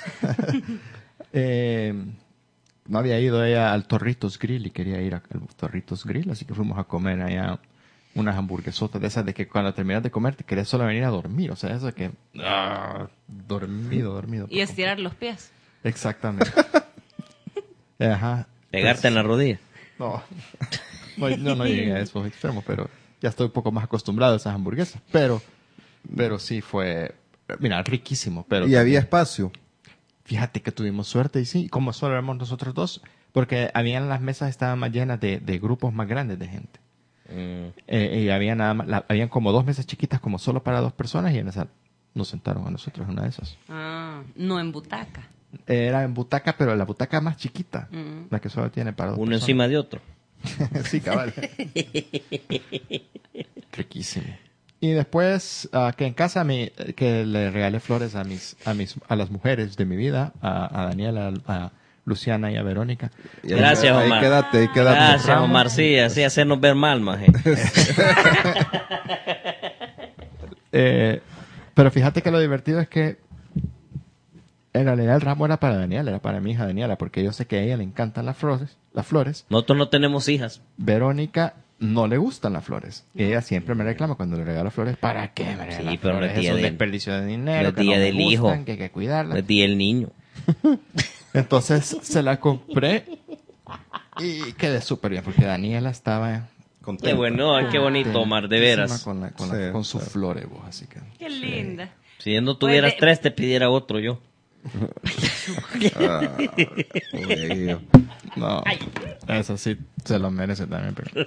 Eh, no había ido ella al Torritos Grill y quería ir al Torritos Grill, así que fuimos a comer allá unas hamburguesotas de esas de que cuando terminas de comer te querías solo venir a dormir. O sea, eso que... ah, dormido, dormido. Y estirar los pies. Exactamente. Ajá. Pegarte en la rodilla. No, no, yo no llegué a esos extremos, pero ya estoy un poco más acostumbrado a esas hamburguesas. Pero, pero sí fue, mira, riquísimo. Pero Y había también, espacio. fíjate que tuvimos suerte y sí, como solo éramos nosotros dos, porque habían las mesas estaban más llenas de, de grupos más grandes de gente. Mm. Eh, y había nada más, la- habían como dos mesas chiquitas como solo para dos personas y en esa nos sentaron a nosotros en una de esas. Ah, no en butaca. Era en butaca, pero la butaca más chiquita, Mm. la que solo tiene para dos Uno personas. encima de otro. Sí, cabal. Riquísimo. Y después, ah, que en casa me, que le regalé flores a mis, a mis, a las mujeres de mi vida, a, a Daniela, a Luciana y a Verónica. Y ahí- Gracias, ahí Omar. quédate, ahí quédate. Gracias, Ramos. Omar. Sí, así hacernos ver mal, maje. Eh, pero fíjate que lo divertido es que en realidad el ramo era para Daniela, era para mi hija Daniela, porque yo sé que a ella le encantan las flores, las flores. Nosotros no tenemos hijas. Verónica no le gustan las flores. Y ella siempre me reclama cuando le regalo flores, ¿para qué me regalas Sí, pero no flores? es día Es un del- desperdicio de dinero, no es que día no me del gustan, hijo. que hay que cuidarlas. Les di el niño. Entonces se la compré y quedé súper bien, porque Daniela estaba Contento. Qué bueno, ay, qué bonito, Omar, de veras. con, la- con, la- Sí, con sus sí. flores, vos, así que... Qué linda. Si no tuvieras Puede- tres, te pidiera otro yo. Ah, güey. No, eso sí se lo merece también, pero...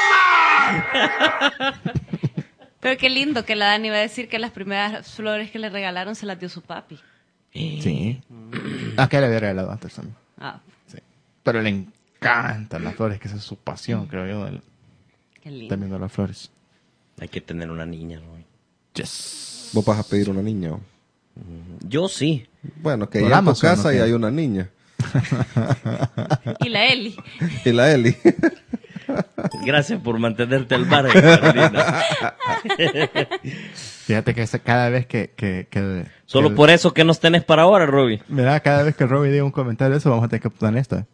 Pero qué lindo que la Dani va a decir que las primeras flores que le regalaron se las dio su papi. Sí. Ah, que le había regalado antes también. Ah, Sí. Pero le encantan las flores, que esa es su pasión, creo yo, del- qué lindo. también de las flores. Hay que tener una niña, ¿no? Yes. Vos vas a pedir una niña. ¿o? Yo sí. Bueno, que Por ya en tu Amazon, casa ¿o qué? ya hay una niña. Y la Eli. Y la Eli. Gracias por mantenerte al margen, Carolina. Fíjate que ese- cada vez que... que, que Solo que- por eso que nos tenés para ahora, Robbie. Mira, cada vez que Robbie diga un comentario de eso, vamos a tener que poner esto.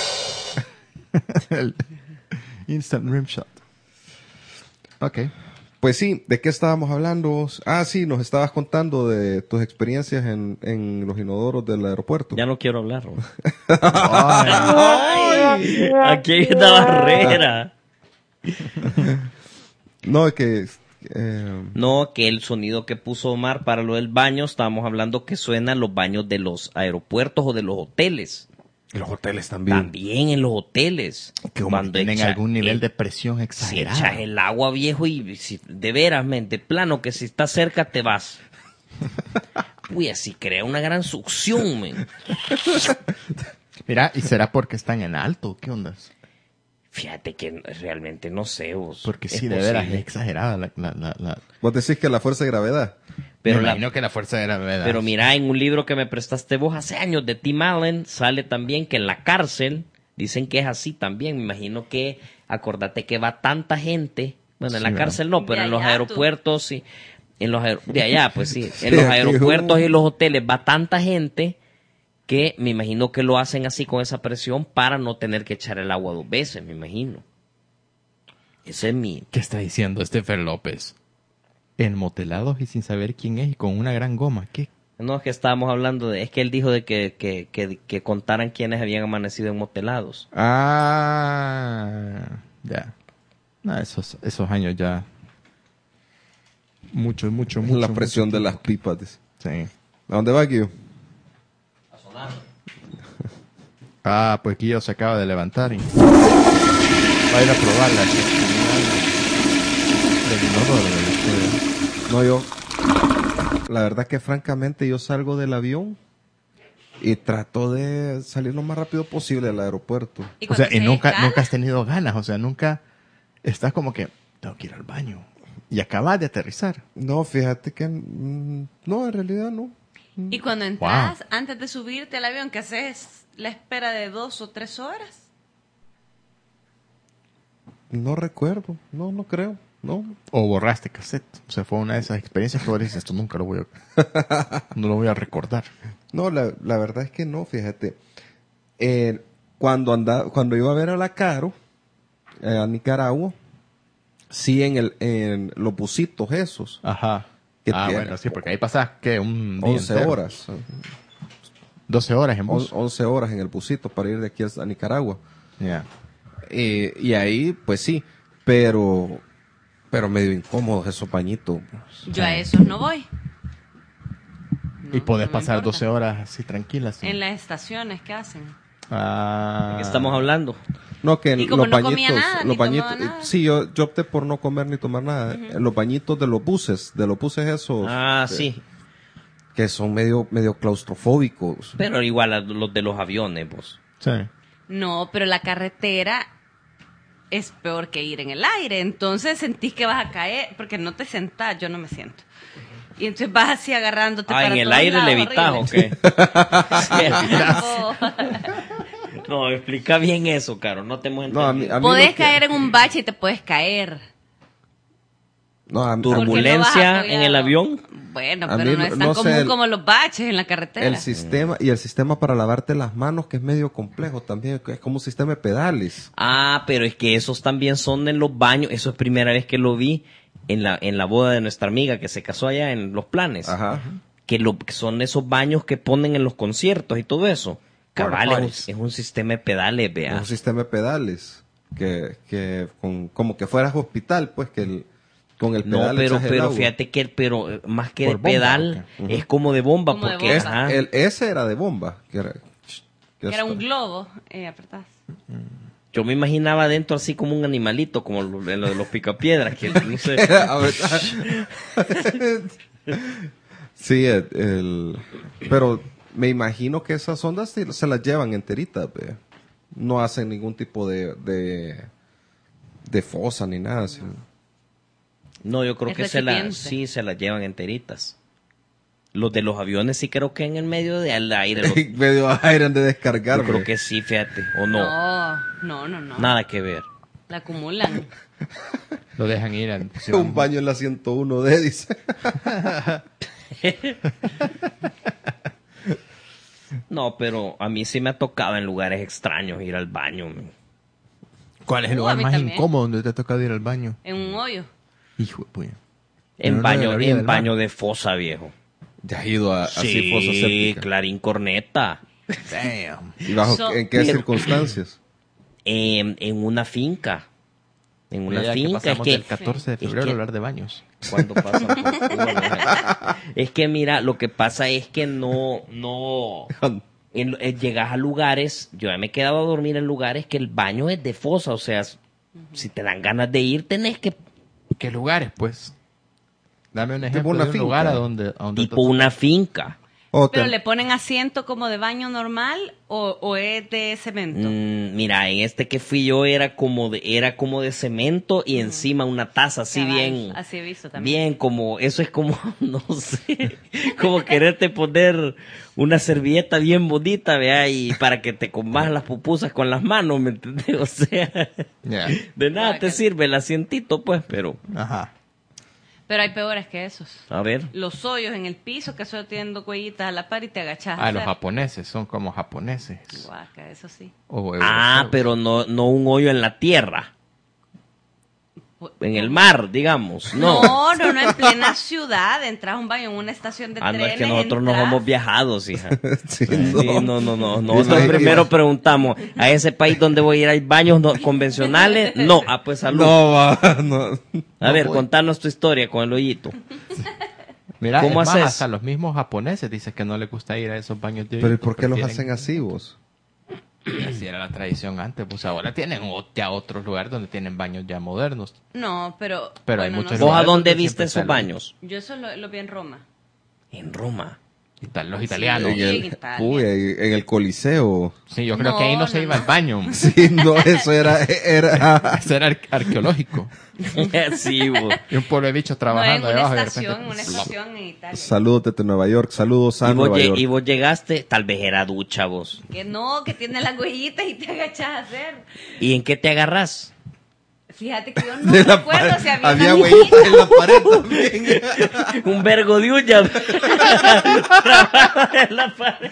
El instant rim shot. Ok. Pues sí, ¿de qué estábamos hablando? Ah, sí, nos estabas contando de tus experiencias en, en los inodoros del aeropuerto. Ya no quiero hablar. ¿no? Ay. Ay, aquí hay una barrera. No, es que... eh, No, que el sonido que puso Omar para lo del baño, estábamos hablando que suenan los baños de los aeropuertos o de los hoteles. los hoteles también. También en los hoteles. Que como que tienen echa- algún nivel eh, de presión Si exagerada. echas el agua, viejo, y si, de veras, men, de plano, que si estás cerca te vas. Uy, así crea una gran succión, men. Mira, ¿y será porque están en alto? ¿Qué ondas? Fíjate que realmente no sé vos. Porque es sí, de veras, es posible. exagerada la... la, la, la- Vos decís que la fuerza de gravedad. Pero Me la- imagino que la fuerza de gravedad. Pero mira, en un libro que me prestaste vos hace años de Tim Allen, sale también que en la cárcel, dicen que es así también. Me imagino que, acordate que va tanta gente, bueno, en Sí, la ¿verdad? cárcel no, pero De en los allá, tú. aeropuertos sí. En los aer- de allá, pues sí. Sí, En los aquí, aeropuertos uh. y los hoteles va tanta gente que me imagino que lo hacen así con esa presión para no tener que echar el agua dos veces, me imagino. Ese es mi... ¿Qué está diciendo Stephen López? Enmotelados y sin saber quién es y con una gran goma. ¿Qué? No, es que estábamos hablando de... Es que él dijo de que, que, que, que contaran quiénes habían amanecido enmotelados. Ah, ya. No, esos, esos años ya. Mucho, mucho, mucho. la presión mucho de las tiempo. pipas. dice. Sí. ¿A dónde va, Guido? Ah, pues Guillo se acaba de levantar y va a ir a probar la del inodoro del estudio. No, yo... La verdad que francamente yo salgo del avión y trato de salir lo más rápido posible del aeropuerto. Y O sea, cuando y se nunca, escala, nunca has tenido ganas, o sea, nunca estás como que tengo que ir al baño y acabas de aterrizar. No, fíjate que... mm, no, en realidad no. Y cuando entras, antes de subirte al avión, que haces la espera de dos o tres horas. No recuerdo. No, no creo. No. O borraste cassette. O sea, fue una de esas experiencias que vos dices, esto nunca lo voy a, no lo voy a recordar. No, la, la verdad es que no, fíjate. Eh, cuando anda, cuando iba a ver a la Caro, eh, a Nicaragua, sí en el, en los busitos esos, Ajá. Que Ah, tiene- bueno, sí, porque ahí pasas, ¿qué? Un día once entero. horas, doce horas en on- bus. once horas en el busito para ir de aquí a Nicaragua. Ya. Eh, y ahí, pues sí, pero, pero medio incómodos esos pañitos. Yo a esos no voy. Y No, podés no me pasar importa. doce horas así tranquilas. ¿no? En las estaciones que hacen. Ah. ¿De qué estamos hablando? No, que Y como los no bañitos, comía nada, ni los bañitos, tomaba nada. eh, sí, yo, yo opté por no comer ni tomar nada. Eh, Los bañitos de los buses, de los buses esos, Ah, eh, sí. que son medio, medio claustrofóbicos. Pero igual a los de los aviones, vos. Sí. No, pero la carretera es peor que ir en el aire. Entonces sentís que vas a caer, porque no te sentás, yo no me siento. Y entonces vas así agarrándote Ah, para en el todos aire lados, levitas, ¿o horrible. qué? Oh. No, explica bien eso, Caro. No te hemos No, a mí, entendido. a mí Podés lo que- caer en un bache y te puedes caer. no, a- a- Porque no vas Turbulencia apoyado. en el avión. Bueno, A pero mí no es no- tan no sé, común el- como los baches en la carretera. el sistema, y el sistema para lavarte las manos, que es medio complejo también, que es como un sistema de pedales. Ah, pero es que esos también son en los baños. Eso es primera vez que lo vi en la, en la boda de nuestra amiga que se casó allá en Los Planes. Ajá. Que, lo, que son esos baños que ponen en los conciertos y todo eso. Cabal, es, un- es un sistema de pedales, Es vea. un sistema de pedales, que, que con, como que fueras hospital, pues, que el, con el No, pedal pero, echas el pero agua. fíjate que, pero eh, más que Por de bomba, pedal, ¿o es como de bomba, Como de porque bomba. Es- ajá. el, ese era de bomba, que era, que Que era un está- globo, eh, apretás. Yo me imaginaba adentro así como un animalito, como lo- en lo de los picapiedras, que no sé. A ver, sí, el, el- pero me imagino que esas ondas sí se las llevan enteritas, ve. No hacen ningún tipo de, de, de fosa ni nada. sí. No, yo creo Es que se la, recipiente. sí se las llevan enteritas. Los de los aviones sí creo que en el medio del aire. los- Medio aire han de descargar. yo creo ve. que sí, fíjate. O no, No, no, no, no. nada que ver. La acumulan. Lo dejan ir al... Un baño en la ciento uno D, dice. No, pero a mí sí me ha tocado en lugares extraños ir al baño. man. ¿Cuál es el Uh, lugar a mí más también. incómodo donde te ha tocado ir al baño? En un hoyo. Hijo de puña. En Pero no de baño, la orilla en del mar. baño de fosa, viejo. Ya has ido a, así Sí, fosa séptica. Clarín Corneta. Damn. ¿Y bajo So- en qué Pero- circunstancias? En, en una finca. En una Mira que finca. Es pasamos que, del catorce de es febrero que- a hablar de baños. cuando pasan por- bueno, es que mira, lo que pasa es que no, no, en- en- llegas a lugares, yo ya me he quedado a dormir en lugares que el baño es de fosa, o sea, si te dan ganas de ir, tenés que, ¿Qué lugares, pues? Dame un Tipo ejemplo una de un finca. lugar a donde... a donde tipo una finca. O ¿Pero te- le ponen asiento como de baño normal o, o es de cemento? Mm, mira, en este que fui yo era como de, era como de cemento y encima una taza así Cabal, bien, Así he visto también. bien como, eso es como, no sé, como quererte poner una servilleta bien bonita, vea, y para que te comas las pupusas con las manos, ¿me entendés? O sea, Ya. de nada te sirve el asientito, pues, pero, Ajá. Pero hay peores que esos. a ver. Los hoyos en el piso que solo tienen dos cuellitas a la par y te agachas. a Ah, los hacer. japoneses son como japoneses. Guaca, eso sí. O Ah, europeos. pero no, no un hoyo en la tierra, en el mar, digamos, no. No, no, no, en plena ciudad. Entras a un baño en una estación de Ah, no, trenes. es que nosotros no entras- somos viajados, hija. Sí, Sí, no. no, no, no. Yo Nosotros soy- primero preguntamos, ¿a ese país donde voy a ir hay baños no- convencionales? No, ah, pues salud. No, va, no. a ver, voy. contanos tu historia con el hoyito. Mira, ¿Cómo es más, haces? hasta los mismos japoneses dicen que no les gusta ir a esos baños de Pero ¿y hoyito, por qué los prefieren- hacen así vos? Y así era la tradición antes, pues ahora tienen o- ya otros lugares donde tienen baños ya modernos. No, pero. Pero hay bueno, muchos no ¿Vos sé. a dónde donde viste siempre esos salen. baños? Yo eso lo, lo vi en Roma. En Roma. Y tal, los italianos. En Sí, el, en Italia. uy, en, en el Coliseo. Sí, yo creo No, que ahí no, no, se iba no. al baño. Sí, no, eso era, era Eso era ar- arqueológico. sí, vos. Y un pueblo de bichos No, en trabajando una debajo y de estación, repente... una estación en Italia. saludos desde Nueva York, saludos a Y vos, Nueva lle- York. y vos llegaste, tal vez era ducha vos. Que no, que tiene las huellitas y te agachas a hacer. ¿Y en qué te agarras? Fíjate que yo no De la recuerdo pared. si había, Había una- huellitas en la pared también. Un vergo de uña. Trabajaba en la pared.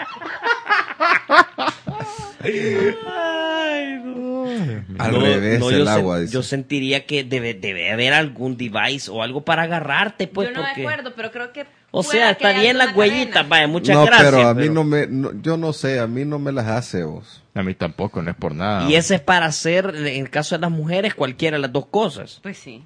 Ay, no. Al No, revés, no, el yo sen- agua. dice. Yo sentiría que debe, debe haber algún device o algo para agarrarte, pues, yo no porque... me acuerdo, pero creo que. O pueda sea, que está haya bien las alguna huellitas, cadena. vaya, muchas no, gracias. pero a mí pero- no me, no- yo no sé, a mí no me las hace vos. A mí tampoco, no es por nada. Y ese es para hacer, en el caso de las mujeres, cualquiera de las dos cosas. Pues sí.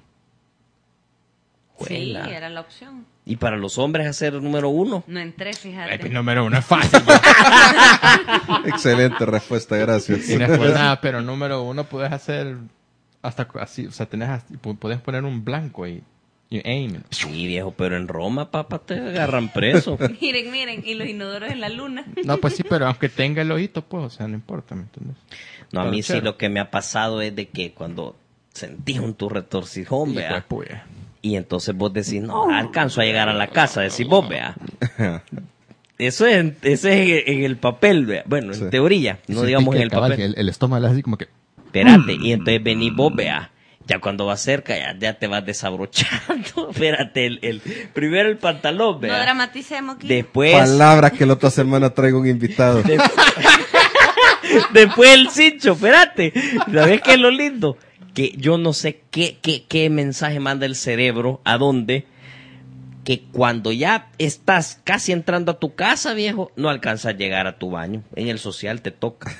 Juela. Sí, era la opción. Y para los hombres hacer número uno. No entré, Ay, fíjate. pues, número uno es fácil. Excelente respuesta, gracias. Y no es por nada, pero número uno puedes hacer hasta cu- así, o sea, tenés así- pu- puedes poner un blanco y, y aim. Sí, viejo, pero en Roma, papá, te agarran preso. Miren, miren, y los inodoros en la luna. No, pues sí, pero aunque tenga el ojito, pues, o sea, no importa, ¿me entiendes? No, a Pero mí sí chévere. lo que me ha pasado es de que cuando sentís un tu retorcijón, Y, vea, pues, puya. y entonces vos decís, no, alcanzo a llegar a la casa, decís vos, vea. Eso es, en- ese es en el papel, vea. Bueno, en Sí. teoría, no Sí, digamos pique, en el cabal, papel. que El, el estómago es así como que... Espérate, y entonces venís vos, vea. Ya cuando vas cerca, ya, ya te vas desabrochando. Espérate, el, el, primero el pantalón, No vea. dramaticemos aquí. Después, Palabras que la otra semana traigo un invitado. después el cincho, espérate. ¿Sabes qué es lo lindo? Que yo no sé qué, qué, qué mensaje manda el cerebro, a dónde, que cuando ya estás casi entrando a tu casa, viejo, no alcanzas a llegar a tu baño. En el social te toca.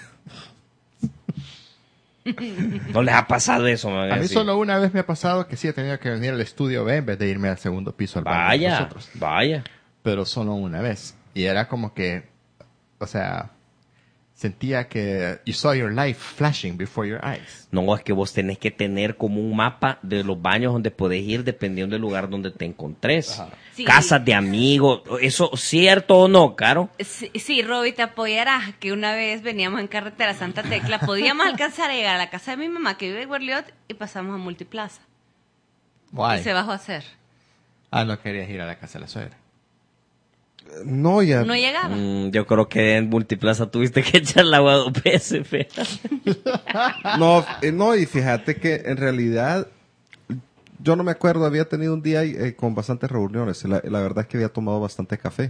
¿No les ha pasado eso? me van A mí decir? solo una vez me ha pasado que sí he tenido que venir al estudio B en vez de irme al segundo piso al baño de Vaya, nosotros. vaya. Pero solo una vez. Y era como que, o sea, sentía que you saw your life flashing before your eyes. No, es que vos tenés que tener como un mapa de los baños donde podés ir dependiendo del lugar donde te encontres. Sí. Casas de amigos, ¿eso cierto o no, Caro? Sí, sí, Roby, te apoyarás que una vez veníamos en carretera Santa Tecla, podíamos alcanzar a llegar a la casa de mi mamá que vive en Guerliot y pasamos a Multiplaza. Why? Y se bajó a hacer. Ah, no querías ir a la casa de la suegra. No, ya. No llegaba. Mm, yo creo que en Multiplaza tuviste que echar el agua dos veces, fea. No, eh, no, y fíjate que en realidad yo no me acuerdo, había tenido un día eh, con bastantes reuniones. La, la verdad es que había tomado bastante café.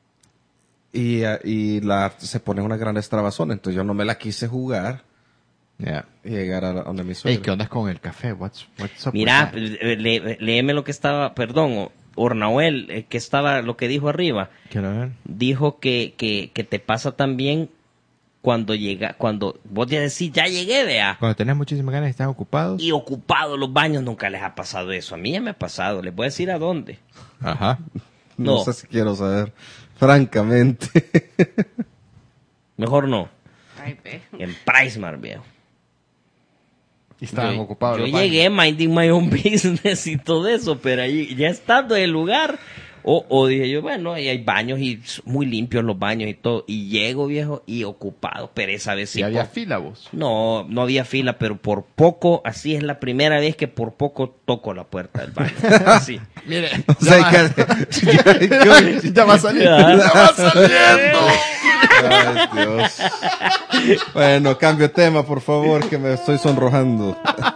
Y, eh, y la, se pone una gran estrabazón, entonces yo no me la quise jugar Yeah. Y llegar a, la, a donde mi Ey, suegra. ¿qué onda con el café? What's, what's up Mira, with that? eh, le- léeme lo que estaba, perdón, Ornahuel, eh, que estaba, lo que dijo arriba. Quiero ver. Dijo que, que, que te pasa también cuando llega, cuando vos ya decís, ya llegué, vea. Cuando tenés muchísimas ganas y estás ocupados. Y ocupado los baños, nunca les ha pasado eso. A mí ya me ha pasado. Les voy a decir a dónde. Ajá. No, No. sé si quiero saber. Francamente. Mejor no. Ay, ve. En Pricemar, viejo. Y estaban Yo, ocupados. yo los baños. llegué minding my own business y todo eso, pero ahí, ya estando en el lugar, o, o dije yo, bueno, ahí hay baños y s- muy limpios los baños y todo. Y llego, viejo, y ocupado. Pero esa vez sí. Y había por- fila, vos. No, no había fila, pero por poco, así es la primera vez que por poco toco la puerta del baño. Así. Mire, O sea, que- ya va saliendo. Ya. Ya va saliendo. Ay, Dios. Bueno, cambio de tema, por favor, que me estoy sonrojando.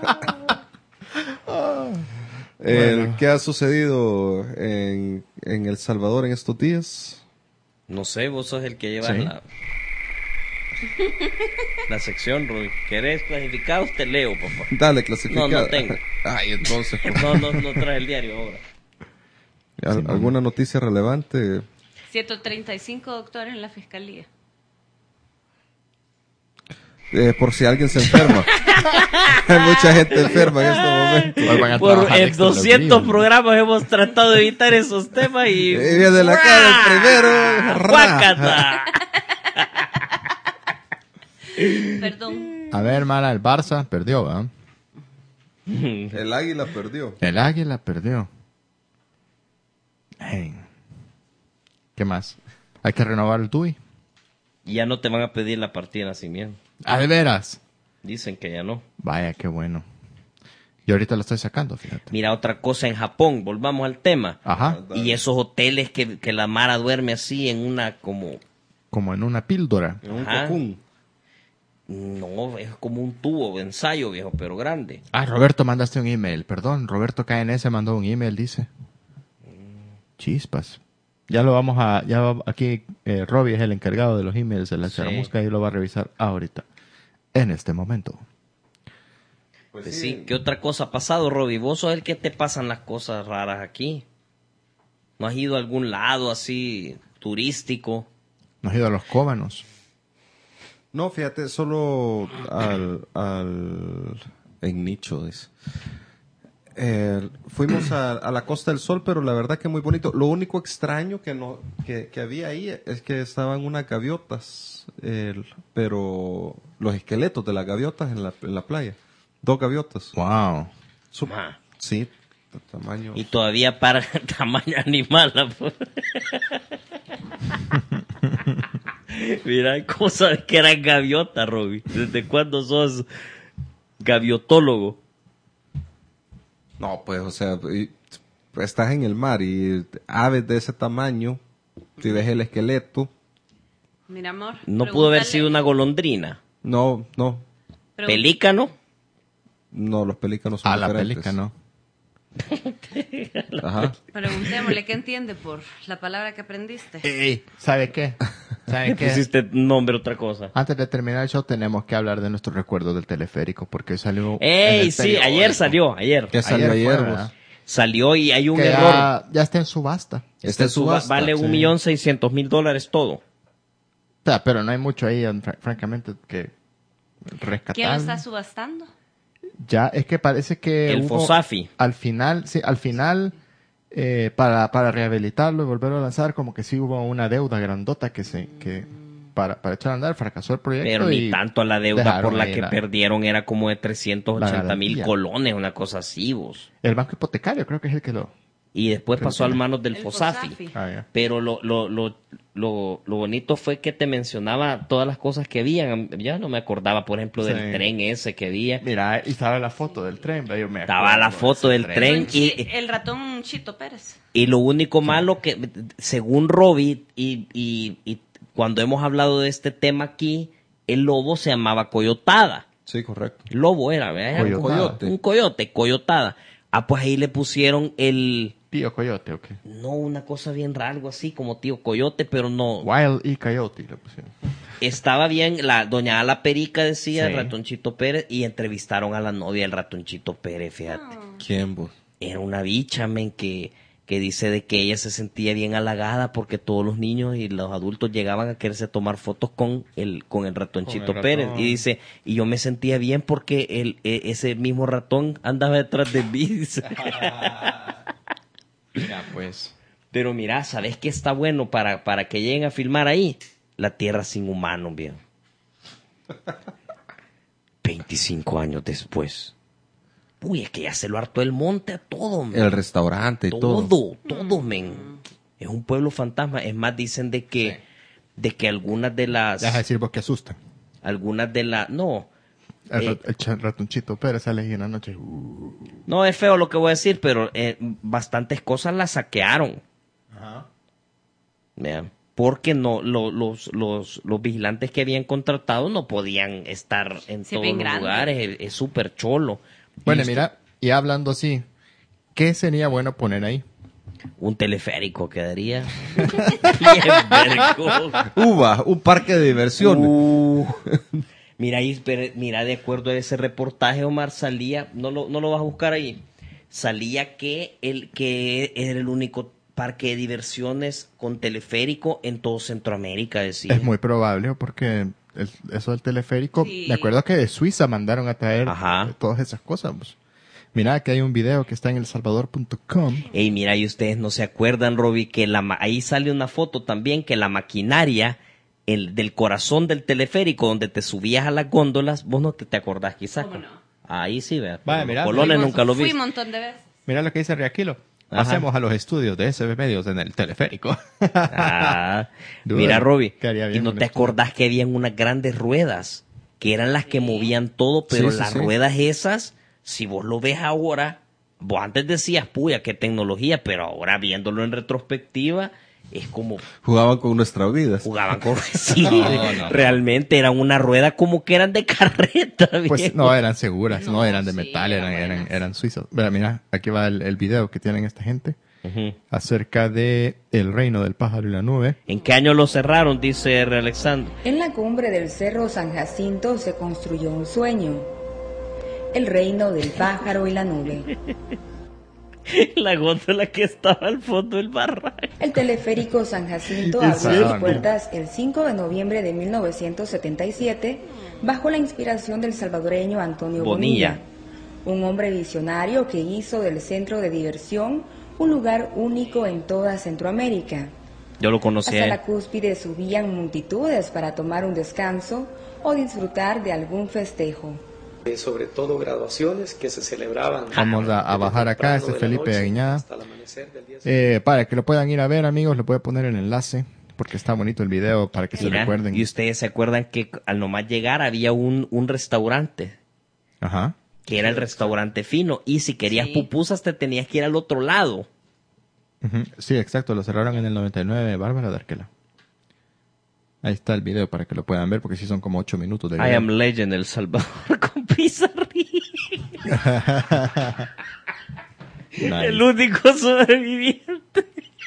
El- Bueno. ¿Qué ha sucedido en, en El Salvador en estos días? No sé, vos sos el que lleva Sí. la, la sección, Rui. ¿Querés clasificados? Te leo, papá. Dale, clasificada. No, no tengo. Ay, entonces, pues, No, no, no trae el diario ahora. ¿al- ¿alguna noticia relevante? ciento treinta y cinco doctores en la fiscalía. Eh, por si alguien se enferma. Hay mucha gente enferma en estos momentos. Hoy van a Por trabajar en extra los doscientos gringos. programas hemos tratado de evitar esos temas y... Y viene la cara el primero. ra. ¡Guácata! Perdón. A ver, mala, el Barça perdió, ¿verdad? El águila perdió. El Águila perdió. Ey. ¿Qué más? Hay que renovar el T U I. Ya no te van a pedir la partida de nacimiento. Ah, de veras. Dicen que ya no. Vaya, qué bueno. Y ahorita lo estoy sacando, fíjate. Mira, otra cosa en Japón, volvamos al tema. Ajá. Y esos hoteles que, que la Mara duerme así en una como... Como en una píldora. Un Ajá. cocún. No, es como un tubo de ensayo, viejo, pero grande. Ah, Roberto, mandaste un email. Perdón, Roberto K N S mandó un email, dice. Chispas. Ya lo vamos a... ya va- Aquí eh, Robbie es el encargado de los emails de la Sí. Charamusca y lo va a revisar ahorita. En este momento. Pues Pues sí, ¿qué otra cosa ha pasado, Robbie? Vos sos el que te pasan las cosas raras aquí. ¿No has ido a algún lado así turístico? Nos ha ido a los Cóbanos. No, fíjate, solo al, al en nicho, dice. Eh, fuimos a, a la Costa del Sol, pero la verdad que muy bonito. Lo único extraño que no que, que había ahí es que estaban unas gaviotas, el- pero los esqueletos de las gaviotas en la, en la playa. Dos gaviotas. Wow. Su- Ma. sí, de tamaño. Y todavía para tamaño animal. la pu- Mira, ¿cómo sabes que eran gaviotas, Robbie? ¿Desde cuándo sos gaviotólogo? No, pues, o sea, y- estás en el mar y aves de ese tamaño, si ves el esqueleto, Mira, amor. No pudo haber pregúntale- sido una golondrina. no, no, pregun- ¿Pelícano? no, los pelícanos son A la diferentes. pelica, ¿no? Ajá. Preguntémosle qué entiende por la palabra que aprendiste. Ey, ¿sabe qué? ¿Sabe Le qué? pusiste nombre otra cosa. Antes de terminar el show tenemos que hablar de nuestros recuerdos del teleférico porque salió... en ¡Ey! el Sí, periódico. ayer salió, ayer. ¿Qué salió Ayer ayer, fue, vos? ¿verdad? Salió y hay un Que error. ya, ya está en subasta. Está en Suba- subasta. vale un millón seiscientos mil dólares todo. O sea, pero no hay mucho ahí, fr- francamente, que rescatar. ¿Quién lo está subastando? Ya, es que parece que El hubo- Fosafi. al final, sí, al final, eh, para, para rehabilitarlo y volverlo a lanzar, como que sí hubo una deuda grandota que se, que para, para echar a andar, fracasó el proyecto. Pero y ni tanto la deuda dejaron por la ahí que la- perdieron era como de trescientos ochenta mil garantía. colones, una cosa así, vos. El banco hipotecario creo que es el que lo... Y después Creo pasó que- a manos del El Fosafi. Fosafi. Ah, ya. Pero lo, lo, lo, lo, lo bonito fue que te mencionaba todas las cosas que habían. Ya no me acordaba, por ejemplo, del Sí. tren ese que había. Mira, y estaba la foto del tren. yo me Estaba acuerdo la de foto ese del tren. Un chi- y- el ratón Chito Pérez. Y lo único malo que, según Robbie, y, y, y cuando hemos hablado de este tema aquí, el lobo se llamaba Coyotada. Sí, correcto. Lobo era, ¿verdad? Era un Coyotada. coyote. Un coyote, Coyotada. Ah, pues ahí le pusieron el... Tío Coyote, ok. No, una cosa bien rara, algo así como tío Coyote, pero no... Wild y Coyote le pusieron. estaba bien, la doña Ala Perica decía, Sí. el Ratoncito Pérez, y entrevistaron a la novia del Ratoncito Pérez, fíjate. ¿Quién, vos? Era una bicha, men, que, que dice de que ella se sentía bien halagada porque todos los niños y los adultos llegaban a quererse tomar fotos con el, con el Ratoncito Con el Pérez. ratón. Y dice, y yo me sentía bien porque el, e- ese mismo ratón andaba detrás de mí, dice. Ya, pues. Pero mira, ¿sabes qué está bueno para, para que lleguen a filmar ahí? La Tierra sin humanos, viejo. veinticinco años después. Uy, es que ya se lo hartó el monte a todo, men. El restaurante y todo. Todo, todo, men. Es un pueblo fantasma. Es más, dicen de que, de que algunas de las, Deja de decir vos que asustan. algunas de las, no, El, Eh. rat- el cha- ratoncito Pérez sale ahí en la noche. Uh. no es feo lo que voy a decir, pero eh, bastantes cosas las saquearon. Vean, porque no lo- los, los, los vigilantes que habían contratado no podían estar en Sí, todos bien los grande. lugares. Es- Es súper cholo. Bueno, Y mira, y hablando así, ¿qué sería bueno poner ahí? un teleférico quedaría bien vergón. Uva, un parque de diversiones. Uh, mira, ahí, pero mira, de acuerdo a ese reportaje, Omar, salía, no lo, no lo vas a buscar ahí, salía que el que era el único parque de diversiones con teleférico en todo Centroamérica, decía. Es muy probable, porque el- eso del teleférico, Sí. me acuerdo que de Suiza mandaron a traer Ajá. eh, todas esas cosas. Pues. Mira, que hay un video que está en el salvador punto com. Ey, mira, y ustedes no se acuerdan, Robbie, que la, ma- ahí sale una foto también que la maquinaria el, del corazón del teleférico donde te subías a las góndolas, vos no te, te acordás quizás. ¿Cómo no? Ahí sí, vea. Vaya, Los mira, colones fuimos- nunca lo Fui viste. un montón de veces. Mira lo que dice Riaquilo. Ajá. Hacemos a los estudios de S B Medios en el teleférico. Ah, Duda, mira, Robbie, quedaría y bien no con te esto. acordás que habían unas grandes ruedas que eran las que movían todo, pero Sí, sí, las sí. ruedas esas, si vos lo ves ahora, vos antes decías, puya, qué tecnología, pero ahora viéndolo en retrospectiva, es como Jugaban con nuestras vidas. jugaban con... Sí, No, no. realmente eran una rueda como que eran de carreta. Pues viejo. no eran seguras, no, No, eran de sí, metal, eran eran, eran, buenas. eran suizos. Mira, mira, aquí va el, el video que tienen esta gente Ujú. acerca de el reino del pájaro y la nube. ¿En qué año lo cerraron? Dice R. Alexander. En la cumbre del Cerro San Jacinto se construyó un sueño, el reino del pájaro y la nube. La góndola que estaba al fondo del barranco. El teleférico San Jacinto ¿En abrió serio? sus puertas el cinco de noviembre de mil novecientos setenta y siete bajo la inspiración del salvadoreño Antonio Bonilla. Bonilla, un hombre visionario que hizo del centro de diversión un lugar único en toda Centroamérica. Yo lo conocí Hasta a la él. cúspide subían multitudes para tomar un descanso o disfrutar de algún festejo. Eh, sobre todo graduaciones que se celebraban. Vamos a, a bajar acá, este temprano es de la Felipe noche Aguiñada. hasta el amanecer del día siguiente. Eh, para que lo puedan ir a ver, amigos, le voy a poner el enlace porque está bonito el video para que se Mira, recuerden. y ustedes se acuerdan que al nomás llegar había un, un restaurante, Ajá. que era el restaurante fino, y si querías Sí. pupusas te tenías que ir al otro lado. Ujú. Sí, exacto, lo cerraron en el noventa y nueve, Bárbara de Arquela. Ahí está el video para que lo puedan ver porque sí son como ocho minutos de I video. am Legend El Salvador con Pizarrín. Nice. El único sobreviviente.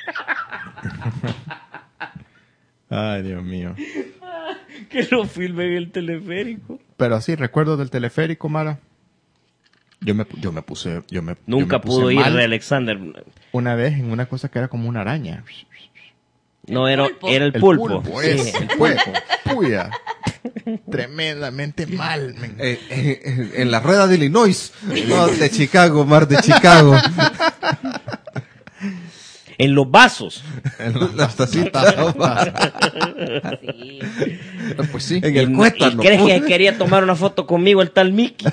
Ay, Dios mío. Que lo filme en el teleférico. Pero sí, recuerdo del teleférico, Mara. Yo me, yo me puse, yo me, yo Nunca me puse pudo ir mal de Alexander. una vez en una cosa que era como una araña. No, era, pulpo. era el El pulpo. pulpo, Sí, ese, el pues. Puya. Tremendamente mal, men. Eh, eh, eh, en la rueda de Illinois. No, de Chicago, Mar de Chicago. En los vasos. Las tacitas. Sí. Pues sí. En Y, el y cuétano. crees que quería tomar una foto conmigo el tal Mickey.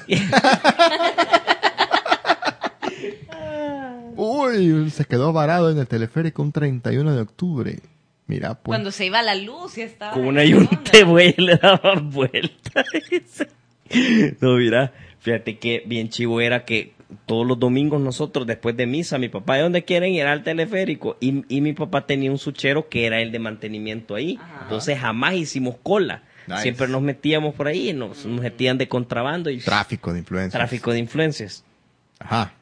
Uy, se quedó varado en el teleférico un treinta y uno de octubre. Mira, pues. Cuando se iba la luz y estaba... Con una yunte, güey, le daban vuelta. No, mira, fíjate que bien chivo era que todos los domingos nosotros, después de misa, mi papá, ¿de dónde quieren ir? Al teleférico. Y, y mi papá tenía un suchero que era el de mantenimiento ahí. Ajá. Entonces jamás hicimos cola. Nice. Siempre nos metíamos por ahí, nos, nos metían de contrabando y Tráfico de influencia. tráfico de influencias. Ajá.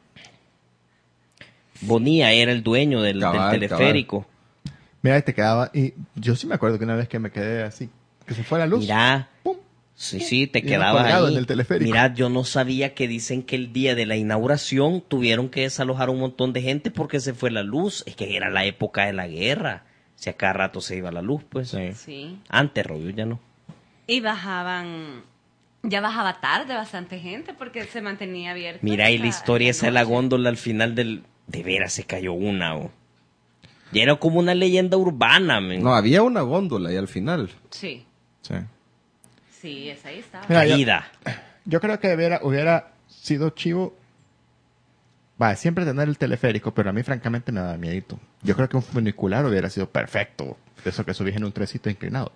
Bonilla era el dueño del, Cabal, del teleférico. Mira, ahí te quedaba. Y yo sí me acuerdo que una vez que me quedé así que se fue la luz. Mira, ¡Pum! sí, sí, te Y uno quedabas colgado ahí. en el teleférico. Mira, yo no sabía que dicen que el día de la inauguración tuvieron que desalojar un montón de gente porque se fue la luz. Es que era la época de la guerra. Si a cada rato se iba la luz, pues. Sí. Sí. Antes, Robio, ya no. Y bajaban, ya bajaba tarde bastante gente porque se mantenía abierto. Mira, y la hasta historia esa de la noche. góndola al final del... De veras se cayó una, oh. Y era como una leyenda urbana, men. No, había una góndola y al final. Sí, Sí. sí, esa ahí estaba. Mira, yo- Caída. Yo creo que hubiera, hubiera sido chivo. Va, siempre tener el teleférico, pero a mí francamente me da miedito. Yo creo que un funicular hubiera sido perfecto. Eso que subís en un trencito inclinado.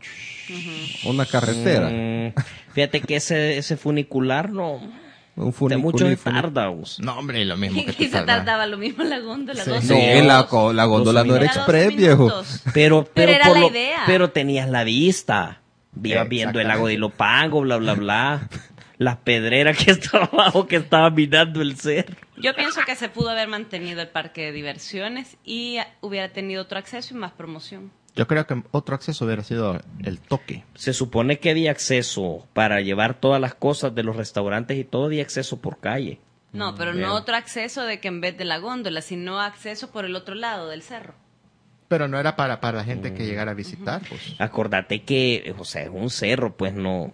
Una carretera. Mm, fíjate que ese, ese funicular no... Un De funicular. mucho se tarda, vos. No, hombre, lo mismo que Y te se tarda. tardaba lo mismo la góndola. Sí. doce No, minutos. la, co- la góndola no era Era doce express, viejo. minutos. Pero, pero, Pero era por la lo- idea. pero tenías la vista. Ibas viendo el lago de Exactamente. Ilopango, bla, bla, bla. Las pedreras que estaba abajo, que estaba mirando el cerro. Yo pienso que se pudo haber mantenido el parque de diversiones y hubiera tenido otro acceso y más promoción. Yo creo que otro acceso hubiera sido el toque. Se supone que había acceso para llevar todas las cosas de los restaurantes y todo había acceso por calle. No, pero Bien. no otro acceso de que en vez de la góndola, sino acceso por el otro lado del cerro. Pero no era para, para la gente que llegara a visitar, pues. Acordate que, o sea, es un cerro, pues no,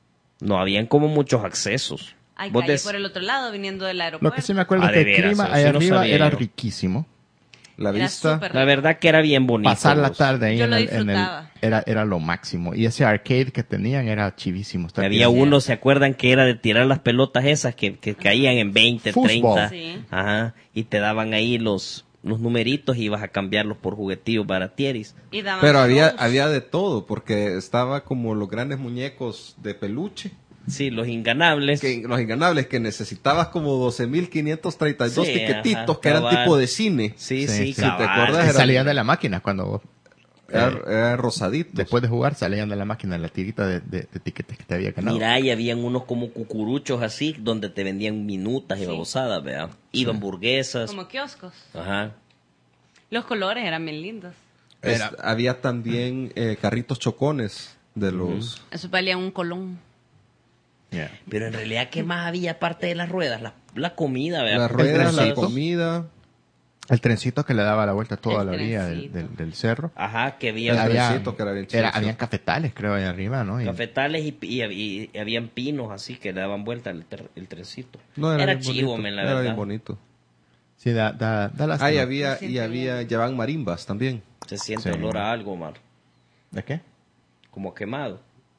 no habían como muchos accesos. Hay Vos calle des- por el otro lado viniendo del Lo aeropuerto. que sí me acuerdo Ah, es de que el veras, clima eso ahí sí no arriba sabía era yo. riquísimo. La Era vista. súper La verdad que era bien bonito. Pasar la vos. tarde ahí Yo en lo el, en el- disfrutaba. era, era lo máximo. Y ese arcade que tenían era chivísimo. estar Había viendo. uno, ¿se acuerdan que era de tirar las pelotas esas que, que caían en veinte, Fútbol. treinta? Sí. Ajá. Y te daban ahí los, los numeritos y ibas a cambiarlos por juguetillos baratieris. Y daban Pero había, shows. había de todo, porque estaba como los grandes muñecos de peluche, Sí, los inganables. que, los inganables, que necesitabas como doce mil quinientos treinta y dos Sí, tiquetitos, ajá, que eran cabal. tipo de cine. Sí, Sí, sí, sí. Si te cabal. acuerdas, Que era- salían de la máquina cuando Era, eh, era rosadito. después de jugar salían de la máquina la tirita de, de, de tiquetes que te había ganado. Mira, y habían unos como cucuruchos así, donde te vendían minutas y Sí. babosadas, ¿verdad? Iban hamburguesas. Como kioscos. Ajá. Los colores eran bien lindos. Es- Era- había también eh, carritos chocones de los... Eso valía un colón. Yeah. Pero en realidad, ¿qué más había aparte de las ruedas? La, la comida, ¿verdad? Las ruedas, la trencito. comida. El trencito que le daba la vuelta toda El la orilla del, trencito. del, del cerro. Ajá, que El había Había- trencito que era bien chido, era- sí. habían cafetales, creo, ahí arriba, ¿no? Y- cafetales y, y, y- y habían pinos así que le daban vuelta el, tre- el trencito. No, era, era bien chivo, bonito, men, la era verdad. bien bonito. Sí, da, da, da lástima. Ah, y había, Me y siento había, bien. llevaban marimbas también. Se siente Sí. olor a algo, Mar. ¿De qué? Como quemado.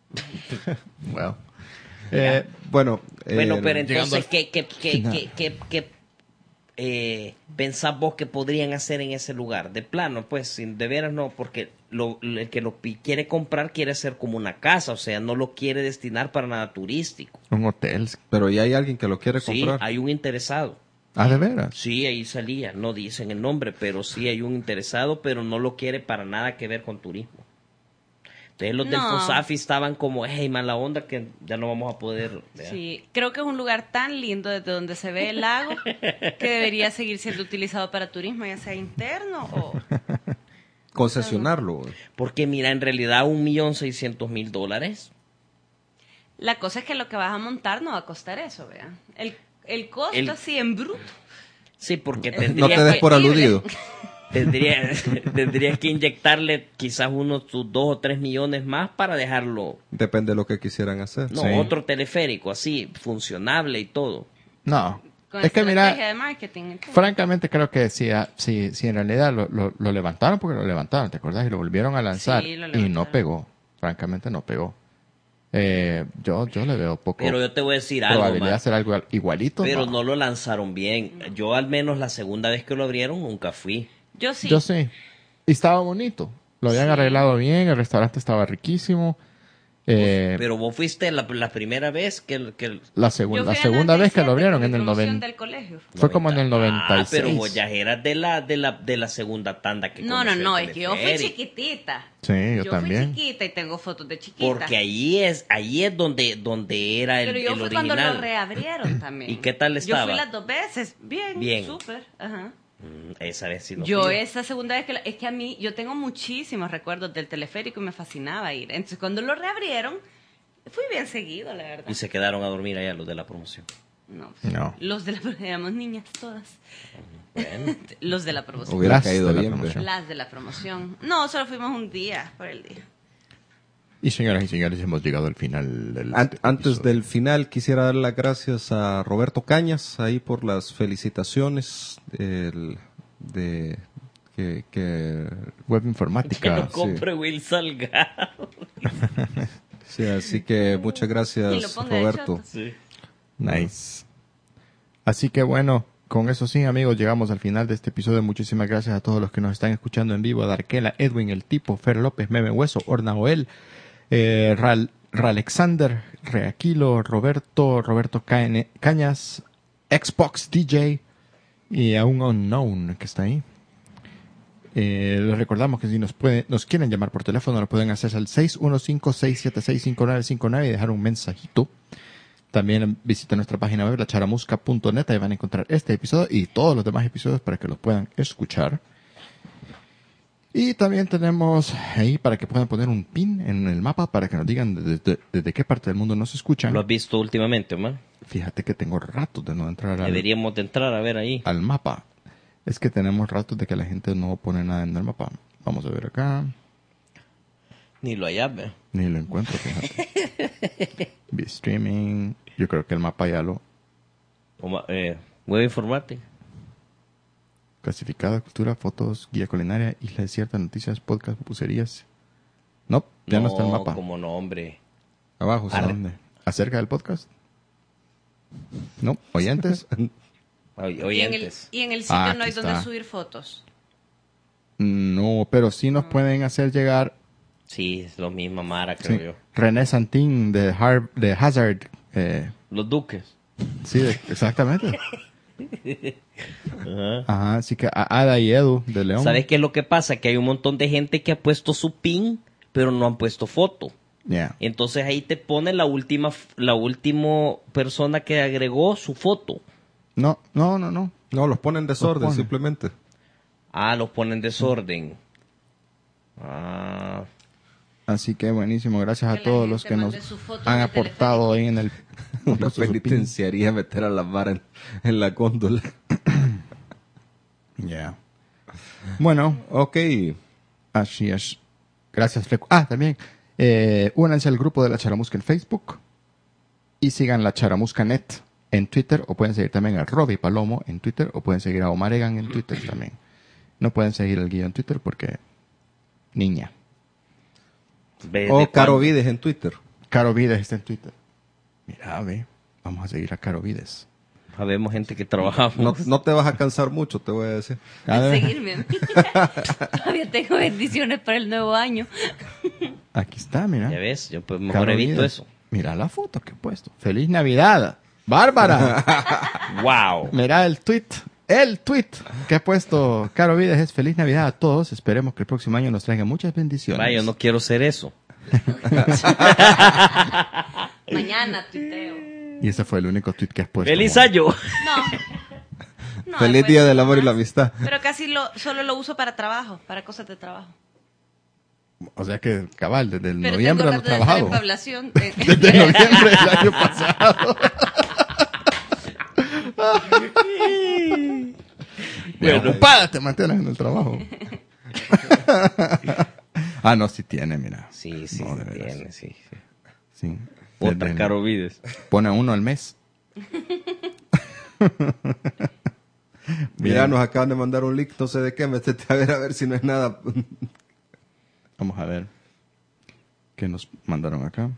Bueno. Eh, Bueno, Bueno, eh, pero llegando entonces, al ¿qué, qué, qué, final. qué, qué, qué, eh, pensás vos que podrían hacer en ese lugar? De plano, pues, sin, de veras no, porque lo, el que lo pi- quiere comprar quiere hacer como una casa, o sea, no lo quiere destinar para nada turístico. un hotel. pero ya hay alguien que lo quiere Sí, comprar. hay un interesado. Ah, de veras. Sí, ahí salía, no dicen el nombre, pero sí hay un interesado, pero no lo quiere para nada que ver con turismo. Entonces los del No. FOSAFI estaban como, hey, mala onda, que ya no vamos a poder. ¿verdad? Sí, creo que es un lugar tan lindo desde donde se ve el lago que debería seguir siendo utilizado para turismo, ya sea interno o... Concesionarlo. Porque mira, en realidad un millón seiscientos mil dólares. La cosa es que lo que vas a montar no va a costar eso, vean. El, el costo El- así en bruto. Sí, porque No tendrías, No te des que, por aludido. tendrías, tendrías que inyectarle quizás unos tus dos o tres millones más para dejarlo. Depende de lo que quisieran hacer. No, Sí. otro teleférico así, funcionable y todo. No. Con Es que estrategia mira, de marketing. y todo. francamente creo que si, ah, si, si en realidad lo, lo, lo levantaron porque lo levantaron, ¿te acuerdas? Y lo volvieron a lanzar Sí, lo y no levantaron. pegó. Francamente no pegó. Eh, yo, yo le veo poco Pero yo te voy a decir algo, probabilidad de man. hacer algo igualito. Pero no. no lo lanzaron bien. Yo al menos la segunda vez que lo abrieron nunca fui. Yo sí. Yo sí. Y estaba bonito. Lo habían Sí. arreglado bien, el restaurante estaba riquísimo. Eh, Pero vos fuiste la, la primera vez que... que la Yo segunda, fui la en segunda el vez que lo noventa y siete abrieron con en mi el promoción noventa. del colegio. Fue como en el noventa y Ah, pero seis. vos ya eras de la, de la, de la segunda tanda que No, no, conoció no, el es que yo fui teleférico. chiquitita. Sí, yo, Yo también. fui chiquita y tengo fotos de chiquita. Porque ahí es, ahí es donde, donde era el, Pero yo el fui cuando lo original. reabrieron también. ¿Y qué tal Yo estaba? fui las dos veces. Bien, Bien. súper. Ajá. Mm, esa vez sí no Yo fui. esa segunda vez que... la- es que a mí, yo tengo muchísimos recuerdos del teleférico y me fascinaba ir. Entonces, cuando lo reabrieron, fui bien seguido, la verdad. Y se quedaron a dormir allá los de la promoción. No, pues, No. los de la... Éramos niñas todas. Bueno, Los de la promoción. Hubiera Las caído de la bien. promoción. ve. Las de la promoción. No, solo fuimos un día por el día. Y señoras y señores, hemos llegado al final del An- Antes episodio. del final, quisiera dar las gracias a Roberto Cañas ahí por las felicitaciones el- de que, que Web que informática. lo compre Will Salgado. sí, así que muchas Y lo gracias, ponga de Roberto. choto. Sí. Nice. Así que bueno, con eso sí, amigos, llegamos al final de este episodio. Muchísimas gracias a todos los que nos están escuchando en vivo. A Darkela, Edwin, El Tipo, Fer López, Meme Hueso, Orna Oel, eh, Ral, Ralexander, Reaquilo, Roberto, Roberto Caene- Cañas, Xbox D J y a un unknown que está ahí. Eh, les recordamos que si nos pueden, nos quieren llamar por teléfono, lo pueden hacer al seis uno cinco, seis siete seis, cinco nueve cinco nueve y dejar un mensajito. También visiten nuestra página web, la charamusca punto net, ahí van a encontrar este episodio y todos los demás episodios para que los puedan escuchar. Y también tenemos ahí para que puedan poner un pin en el mapa para que nos digan desde, desde- desde qué parte del mundo nos escuchan. ¿Lo has visto últimamente, Omar? Fíjate que tengo ratos de no entrar al, Deberíamos de entrar a ver ahí. al mapa. Es que tenemos ratos de que la gente no pone nada en el mapa. Vamos a ver acá. Ni lo hallas, ve. Ni lo encuentro, fíjate. Be streaming. Yo creo que el mapa ya lo... Oma- eh, Web informática. Clasificada, cultura, fotos, guía culinaria, isla desierta, noticias, podcast, pupuserías. No, ya no, está el mapa. Como no, hombre. Abajo, ¿A sí. dónde? ¿Acerca del podcast? No, oyentes. Oy- Y en el, Oyentes. y en el sitio Ah, no hay aquí donde está. subir fotos. No, pero sí nos pueden hacer llegar. Sí, es lo mismo, Mara, creo Sí, yo. René Santín de, Har- de Hazard. eh, Los Duques. sí, de- exactamente. Ajá. Ajá, así que a Ada y Edu de León. ¿Sabes qué es lo que pasa? Que hay un montón de gente que ha puesto su pin, pero no han puesto foto. Yeah. Entonces ahí te pone la última, la última persona que agregó su foto. No, no, no, no. No, los ponen en desorden, ponen. simplemente. Ah, los ponen en desorden. Ah, Así que buenísimo. Gracias Que a la todos gente los que nos mande su foto han en el aportado ahí en el. Una puso su pin. penitenciaría meter a la vara en, en la góndola. Yeah. Bueno, Ok. así es. Gracias, Fleco. Ah, también. Eh, únanse al grupo de La Charamusca en Facebook. Y sigan La Charamusca Net en Twitter. O pueden seguir también a Robbie Palomo en Twitter. O pueden seguir a Omar Egan en Twitter también. No pueden seguir al guión en Twitter porque. Niña. ¿ves O de Caro cuándo? Vides en Twitter. Caro Vides está en Twitter. Mira, ve. Vamos a seguir a Caro Vides. Habemos gente que trabajamos. No, no te vas a cansar mucho, te voy a decir. A De ver, seguirme a mí. Todavía tengo bendiciones para el nuevo año. aquí está, mira. Ya ves, yo pues, mejor Caro he visto Vides. eso. Mira la foto que he puesto. ¡Feliz Navidad! ¡Bárbara! ¡Wow! Mira el tweet. El tweet que ha puesto Caro Vides es Feliz Navidad a todos. Esperemos que el próximo año nos traiga muchas bendiciones. Vaya, yo no quiero ser eso. Mañana tuiteo. Y ese fue el único tweet que has puesto. ¡Feliz amor. año! No. No, Feliz después- Día del Amor y la Amistad. Pero casi lo, solo lo uso para trabajo, para cosas de trabajo. O sea que, cabal, desde el Pero noviembre no tengo he rato de estar en trabajado. población. Desde noviembre del año pasado. Bien ocupada te mantienes en el trabajo. Ah, no, sí tiene, mira. Sí, sí, No, sí de veras. tiene, sí. sí. Sí. Otra Desde el- Caro Vides. Pone uno al mes. Mira, nos acaban de mandar un link, no sé de qué, métete a ver a ver si no es nada. Vamos a ver. ¿Qué nos mandaron acá?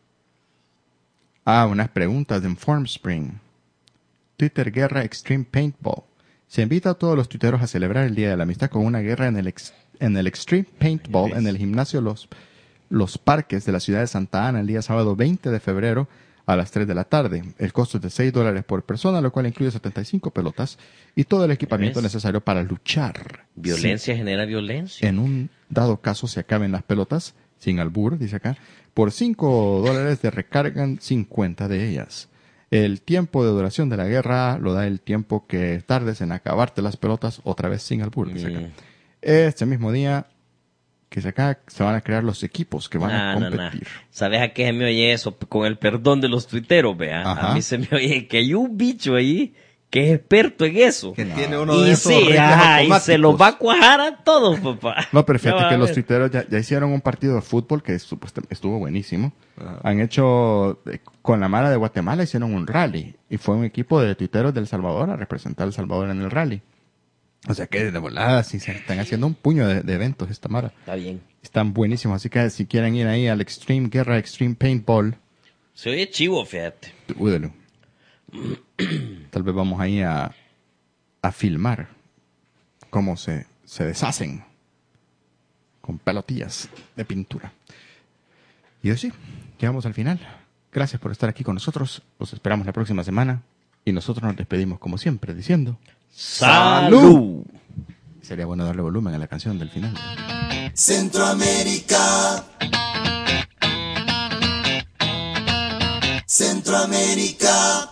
Ah, unas preguntas de Formspring. Twitter Guerra Extreme Paintball. Se invita a todos los tuiteros a celebrar el Día de la Amistad con una guerra en el, ex- en el Extreme Paintball en el gimnasio Los, Los Parques de la ciudad de Santa Ana el día sábado veinte de febrero a las tres de la tarde. El costo es de seis dólares por persona, lo cual incluye setenta y cinco pelotas y todo el equipamiento ¿Ves? necesario para luchar. Violencia genera violencia. En un dado caso se acaben las pelotas, sin albur, dice acá, por cinco dólares te recargan cincuenta de ellas. El tiempo de duración de la guerra lo da el tiempo que tardes en acabarte las pelotas otra vez sin albur. Dice acá. Mm. Este mismo día que se acá se van a crear los equipos que van a No, no, no. competir. ¿Sabes a qué se me oye eso? Con el perdón de los tuiteros, vea. Ajá. A mí se me oye que hay un bicho ahí que es experto en eso. Que tiene uno de Y esos sí, rifles ajá, y se los va a automáticos. cuajar a todos, papá. No, pero fíjate Ya va que a los ver. tuiteros ya, ya hicieron un partido de fútbol que supuestamente estuvo buenísimo. Ajá. Han hecho, eh, con la Mara de Guatemala hicieron un rally. Y fue un equipo de tuiteros del Salvador a representar a El Salvador en el rally. O sea que de volada sí se están haciendo un puño de, de eventos esta Mara. Está bien. Están buenísimos. Así que si quieren ir ahí al Extreme Guerra, Extreme Paintball, Se oye chivo, fíjate. údelo. Tal vez vamos ahí a, a filmar cómo se, se deshacen con pelotillas de pintura. Y así, llegamos al final. Gracias por estar aquí con nosotros. Los esperamos la próxima semana. Y nosotros nos despedimos como siempre diciendo... ¡Salud! Sería bueno darle volumen a la canción del final. Centroamérica. Centroamérica.